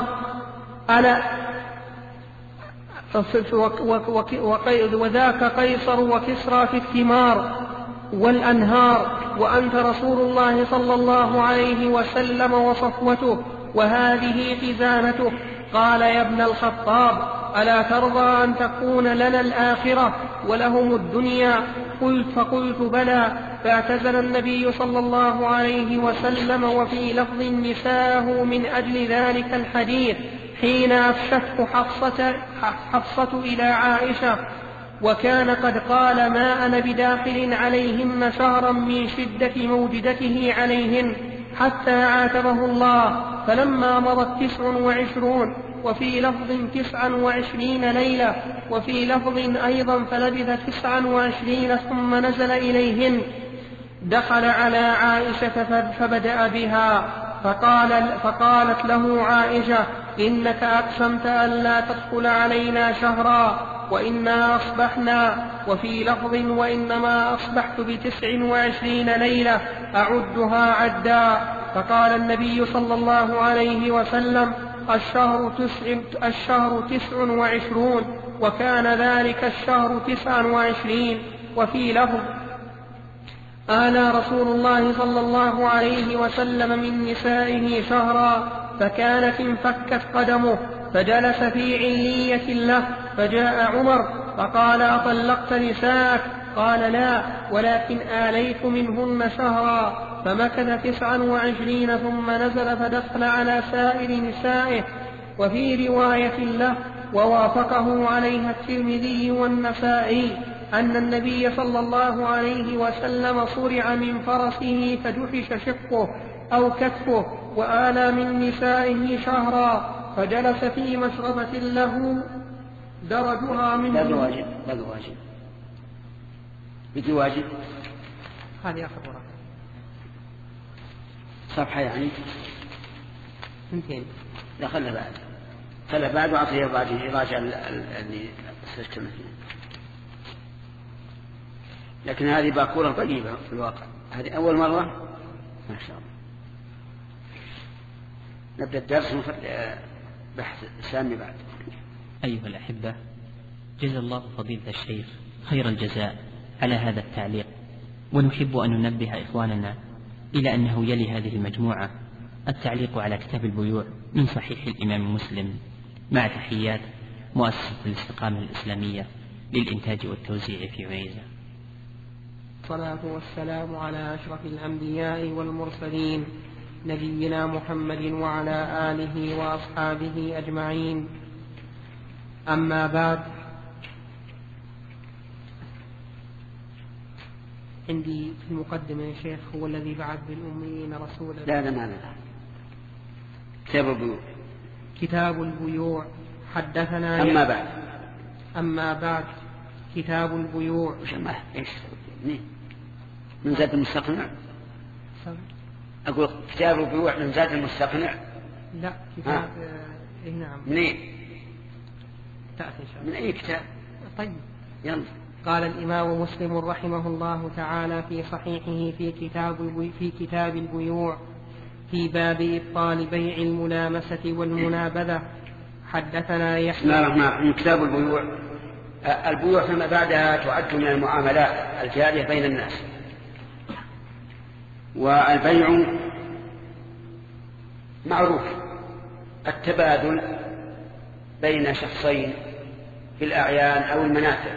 وذاك قيصر وكسرى في الثمار والأنهار، وأنت رسول الله صلى الله عليه وسلم وصفوته، وهذه خزانته. قال: يا ابن الخطاب، ألا ترضى أن تكون لنا الآخرة ولهم الدنيا؟ فقلت: بلى. فاعتزل النبي صلى الله عليه وسلم. وفي لفظ: نساءه من أجل ذلك الحديث حين أفشته حفصة إلى عائشة، وكان قد قال: ما أنا بداخل عليهن شهرا من شدة موجدته عليهن حتى عاتبه الله. فلما مضت 29، وفي لفظ 29 ليلة، وفي لفظ أيضا فلبث 29 ثم نزل إليهن، دخل على عائشة فبدأ بها، فقالت له عائشة: إنك أقسمت ألا تدخل علينا شهرا وإنا أصبحنا. وفي لفظ: وإنما أصبحت ب29 ليلة أعدها عدا. فقال النبي صلى الله عليه وسلم: الشهر 29، وكان ذلك الشهر 29. وفي لفظ: آلى رسول الله صلى الله عليه وسلم من نسائه شهرا، فكانت انفكت قدمه فجلس في علية له، فجاء عمر فقال: أطلقت نساءك؟ قال: لا، ولكن آليت منهن شهرا. فمكث 29 ثم نزل فدخل على سائر نسائه. وفي رواية له ووافقه عليها الترمذي والنسائي أن النبي صلى الله عليه وسلم صرع من فرسه فجحش شقه أو كتفه، وآلى من نسائه شهرا، فجلس في مشربة له درجها من بدي واجب هذه آخر ورقة. صفحة يعني اثنتين. لا خلها بعد وعطيه بعد يراجع اللي استشكلنا فيه. لكن هذه باكورة طيبة في الواقع، هذه أول مرة ما شاء الله. نبدأ الدرس بحث سامي بعد. أيها الأحبة، جزا الله فضيلة الشيخ خير الجزاء على هذا التعليق، ونحب أن ننبه إخواننا إلى أنه يلي هذه المجموعة التعليق على كتاب البيوع من صحيح الإمام مسلم، مع تحيات مؤسسة الاستقامة الإسلامية للإنتاج والتوزيع في عنيزة. الصلاة والسلام على أشرف الأنبياء والمرسلين نبينا محمد وعلى آله وأصحابه أجمعين. أما بعد، عندي في المقدمة يا شيخ هو الذي بعث بالأميين رسولا. لا كتاب البيوع حدثنا. أما بعد كتاب البيوع. إيش من زاد المستقنع؟ أقول كتاب البيوع من زاد المستقنع. لا كتاب نعم. منين؟ تأتي إن شاء الله. من أي كتاب؟ طيب يلا. قال الإمام مسلم رحمه الله تعالى في صحيحه في كتاب البيوع في باب إبطال بيع الملامسة والمنابذة. حدثنا يحيى. بسم الله الرحمن الرحيم. كتاب البيوع. البيوع فيما بعدها تعد من المعاملات الجارية بين الناس، والبيع معروف التبادل بين شخصين في الأعيان أو المنافع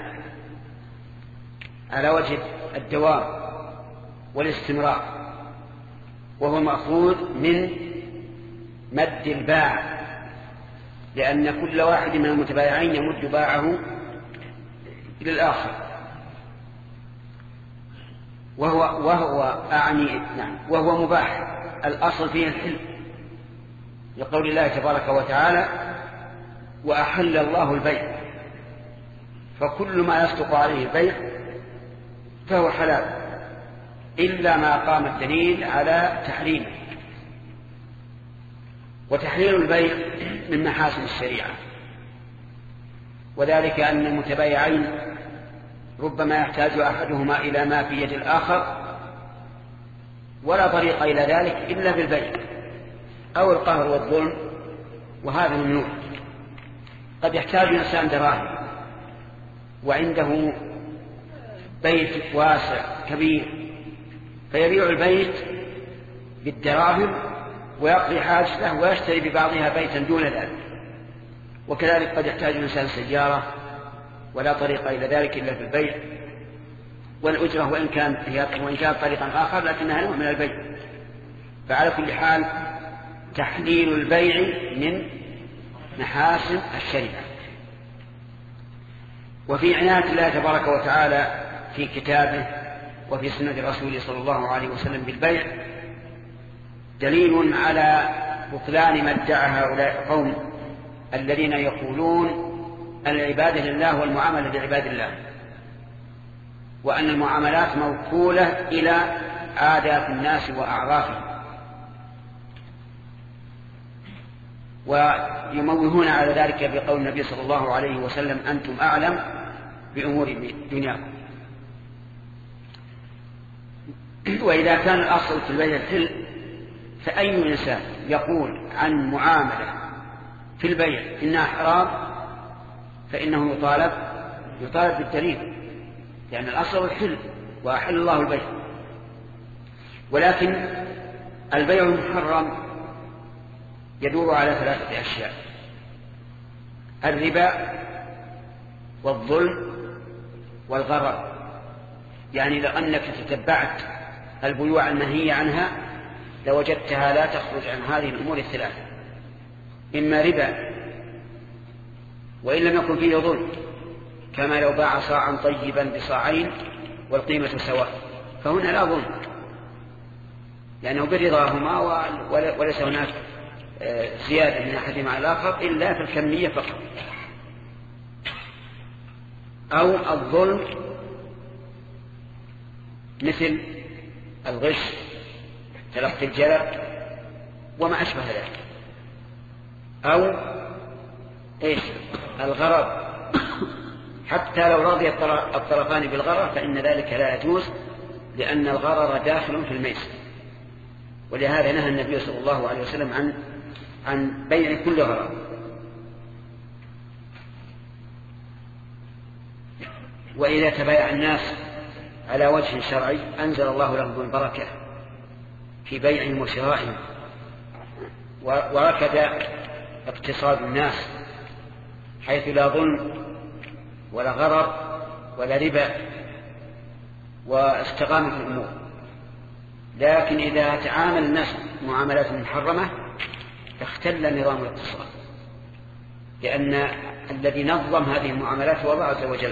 على وجه الدوام والاستمرار، وهو مأخوذ من مد الباع، لأن كل واحد من المتبايعين يمد باعه إلى الآخر، وهو مباح. الأصل فيه الحل، لقول الله تبارك وتعالى: وأحل الله البيع، فكل ما يصدق عليه البيع فهو حلال، إلا ما قام الدليل على تحريمه. وتحليل البيع من محاسن الشريعة، وذلك أن المتبايعين ربما يحتاج أحدهما إلى ما في يد الآخر، ولا طريق إلى ذلك إلا بالبيع أو القهر والظلم، وهذا ممنوع. قد يحتاج إنسان دراهم وعنده بيت واسع كبير، فيبيع البيت بالدراهم ويقضي حاجته ويشتري ببعضها بيتا دون ذلك. وكذلك قد يحتاج الإنسان سيارة ولا طريق إلى ذلك إلا بالبيع، والأجرة وإن كانت طريقا آخر لكنها نوع من البيع. فعلى كل حال تحليل البيع من محاسن الشريعة. وفي عناية الله تبارك وتعالى في كتابه وفي سنة رسوله صلى الله عليه وسلم بالبيع دليل على بطلان ما ادعى هؤلاء القوم الذين يقولون العبادة لله والمعاملة لعباد الله، وأن المعاملات موكولة إلى عادات الناس وأعرافهم، ويموهون على ذلك بقول النبي صلى الله عليه وسلم: أنتم أعلم بأمور دنياكم. وإذا كان الأصل في البيع الحل، فأي إنسان يقول عن معاملة في البيع إنها حرام فإنه يطالب بالدليل، لأن الأصل الحل وأحل الله البيع. ولكن البيع المحرم يدور على 3 أشياء: الربا والظلم والغرر. يعني لو أنك تتبعت البيوع المنهية عنها لوجدتها لا تخرج عن هذه الأمور ال3: إما ربا، وإن لم يكن فيه ظلم، كما لو باع صاعا طيبا بصاعين والقيمة سواء، فهنا لا ظلم لأنه برضاهما وليس هناك زيادة من أحدهما على الآخر إلا في الكمية فقط. أو الظلم مثل الغش، تلقي الجلب، وما أشبه ذلك، أو إيش الغرض، حتى لو رضي الطرفان بالغرر فإن ذلك لا يجوز، لأن الغرر داخل في الميسر. ولهذا نهى النبي صلى الله عليه وسلم عن بيع كل غرر. وإذا تبايع الناس على وجه شرعي أنزل الله لهم البركة في بيعهم وشرائهم، وركد اقتصاد الناس حيث لا ظلم ولا غرر ولا ربا، واستقامت الأمور. لكن إذا تعامل الناس معاملات محرمة اختل نظام الاقتصاد، لأن الذي نظم هذه المعاملات هو الله عز وجل.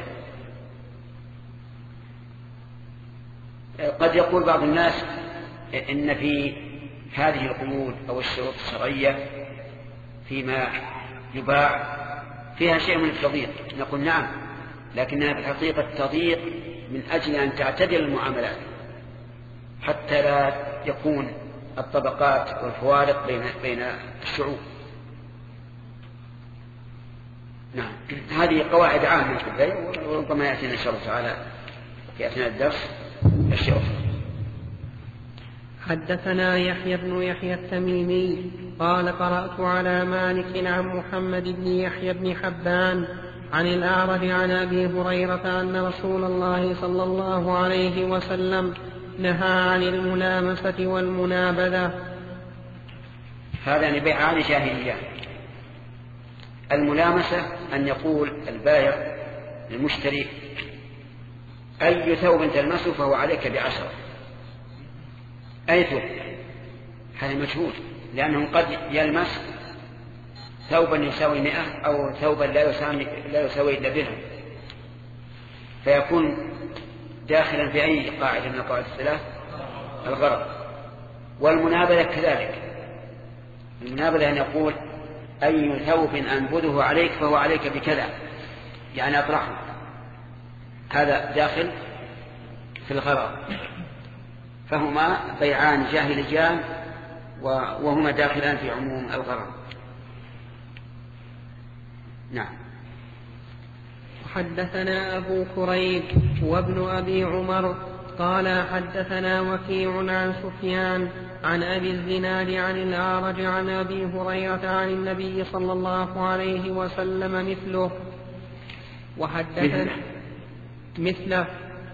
قد يقول بعض الناس إن في هذه القيود أو الشروط الشرعية فيما يباع فيها شيء من التضييق. نقول نعم، لكنها في الحقيقة تضييق من أجل أن تعتدل المعاملات حتى لا يكون الطبقات والفوارق بين الشعوب. نعم، هذه قواعد عامة في البيع، وربما يأتينا إن شاء الله تعالى في أثناء الدرس أشياء أخرى. حدثنا يحيى بن يحيى التميمي قال قرأت على مالك عن محمد بن يحيى بن حبان عن الأعرج عن أبي هريرة أن رسول الله صلى الله عليه وسلم نهى عن الملامسة والمنابذة. هذا بيع عن جاهلية. الملامسة أن يقول البائع للمشتري أي ثوب تلمسه فهو عليك ب10. أي ثوب، هذا مجهول، لأنه قد يلمس ثوبا يساوي 100 أو ثوبا لا يساوي إلا درهم، فيكون داخلا في أي قاعدة من القواعد الثلاث الغرض. والمنابذة كذلك، المنابذة أن يقول أي ثوب أنبذه عليك فهو عليك بكذا، يعني أطرحه، هذا داخل في الغرض. فهما بيعان جاهليان وهما داخلان في عموم الغرض. نعم. حدثنا أبو كريب وابن أبي عمر قال حدثنا وكيع عن سفيان عن أبي الزناد عن الأعرج عن أبي هريرة عن النبي صلى الله عليه وسلم مثله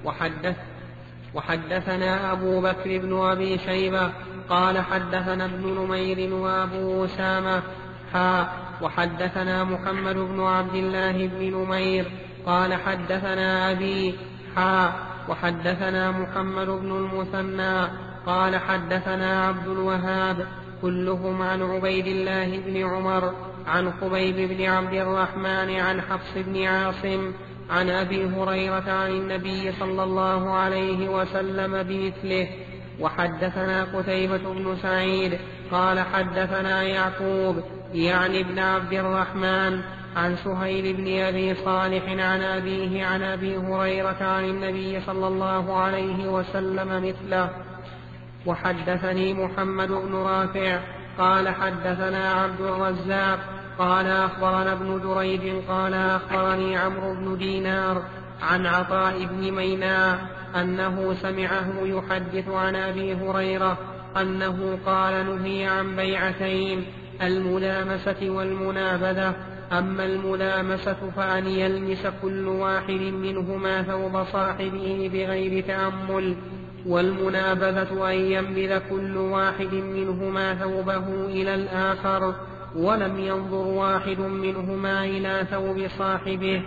وحدثنا أبو بكر بن أبي شيبة قال حدثنا ابن نمير وأبو أسامة وحدثنا محمد بن عبد الله بن نمير قال حدثنا أبي وحدثنا محمد بن المثنى قال حدثنا عبد الوهاب كلهم عن عبيد الله بن عمر عن خبيب بن عبد الرحمن عن حفص بن عاصم عن أبي هريرة عن النبي صلى الله عليه وسلم بمثله. وحدثنا قتيبة بن سعيد قال حدثنا يعقوب يعني ابن عبد الرحمن عن سهيل بن أبي صالح عن أبيه عن أبي هريرة عن النبي صلى الله عليه وسلم مثله. وحدثني محمد بن رافع قال حدثنا عبد الرزاق قال أخبرنا ابن دريد قال أخبرني عمرو بن دينار عن عطاء بن ميناء أنه سمعه يحدث عن أبي هريرة أنه قال نهي عن بيعتين الملامسة والمنابذة. أما الملامسة فأن يلمس كل واحد منهما ثوب صاحبه بغير تأمل، والمنابذة أن ينبذ كل واحد منهما ثوبه إلى الآخر ولم ينظر واحد منهما إلى ثوب صاحبه.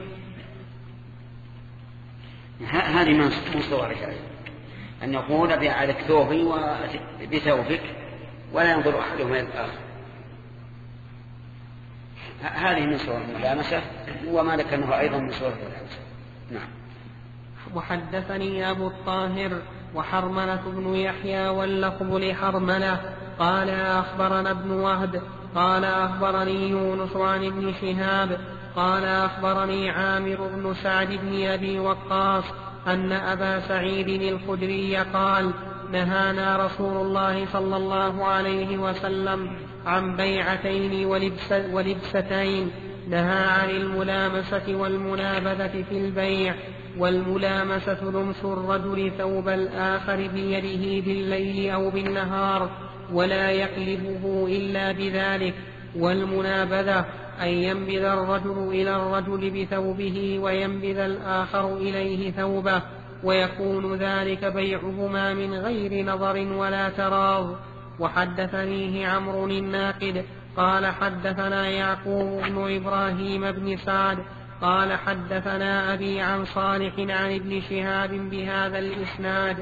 هذه من صور أن يقول أبيع عليك ثوبي بثوبك ولا ينظر أحدهما إلى الآخر. هذه من صور الملامسة، وما ذكرناه أيضا من صور الملامسة. نعم. وحدثني أبو الطاهر وحرملة بن يحيى واللقب لحرملة قال أخبرنا ابن وهب قال أخبرني يونس عن ابن شهاب قال أخبرني عامر بن سعد بن أبي وقاص أن أبا سعيد الخدري قال نهانا رسول الله صلى الله عليه وسلم عن بيعتين ولبستين. نهى عن الملامسة والمنابذة في البيع. والملامسة لمس الرجل ثوب الآخر بيده بالليل أو بالنهار ولا يقلبه إلا بذلك. والمنابذة أن ينبذ الرجل إلى الرجل بثوبه وينبذ الآخر إليه ثوبه، ويكون ذلك بيعهما من غير نظر ولا تراض. وحدثنيه عمرو الناقد قال حدثنا يعقوب بن إبراهيم بن سعد قال حدثنا أبي عن صالح عن ابن شهاب بهذا الإسناد.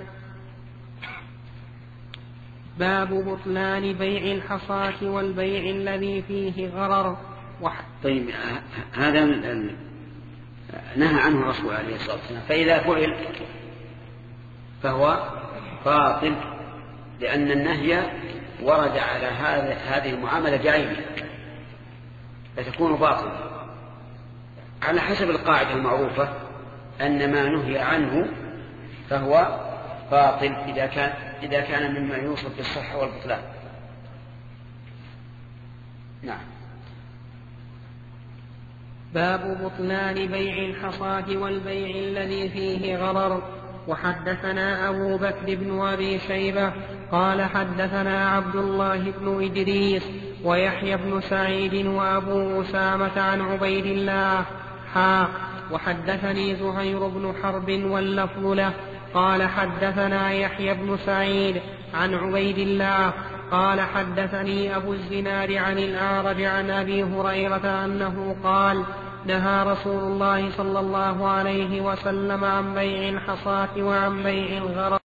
باب بطلان بيع الحصاة والبيع الذي فيه غرر. طيب هذا نهى عنه الرسول عليه الصلاة والسلام، فإذا فعل فهو باطل، لأن النهي ورد على هذه المعاملة بعينها فتكون باطلة على حسب القاعدة المعروفة أن ما نهي عنه فهو باطل إذا كان مما يوصف بالصحة والبطلان. نعم. باب بطلان بيع الحصاة والبيع الذي فيه غرر. وحدثنا أبو بكر بن أبي شيبة قال حدثنا عبد الله بن إدريس ويحيى بن سعيد وأبو أسامة عن عبيد الله وحدثني زهير بن حرب واللفظ له قال حدثنا يحيى بن سعيد عن عبيد الله قال حدثني أبو الزناد عن الأعرج عن أبي هريرة أنه قال نهى رسول الله صلى الله عليه وسلم عن بيع الحصاة وعن بيع الغرر.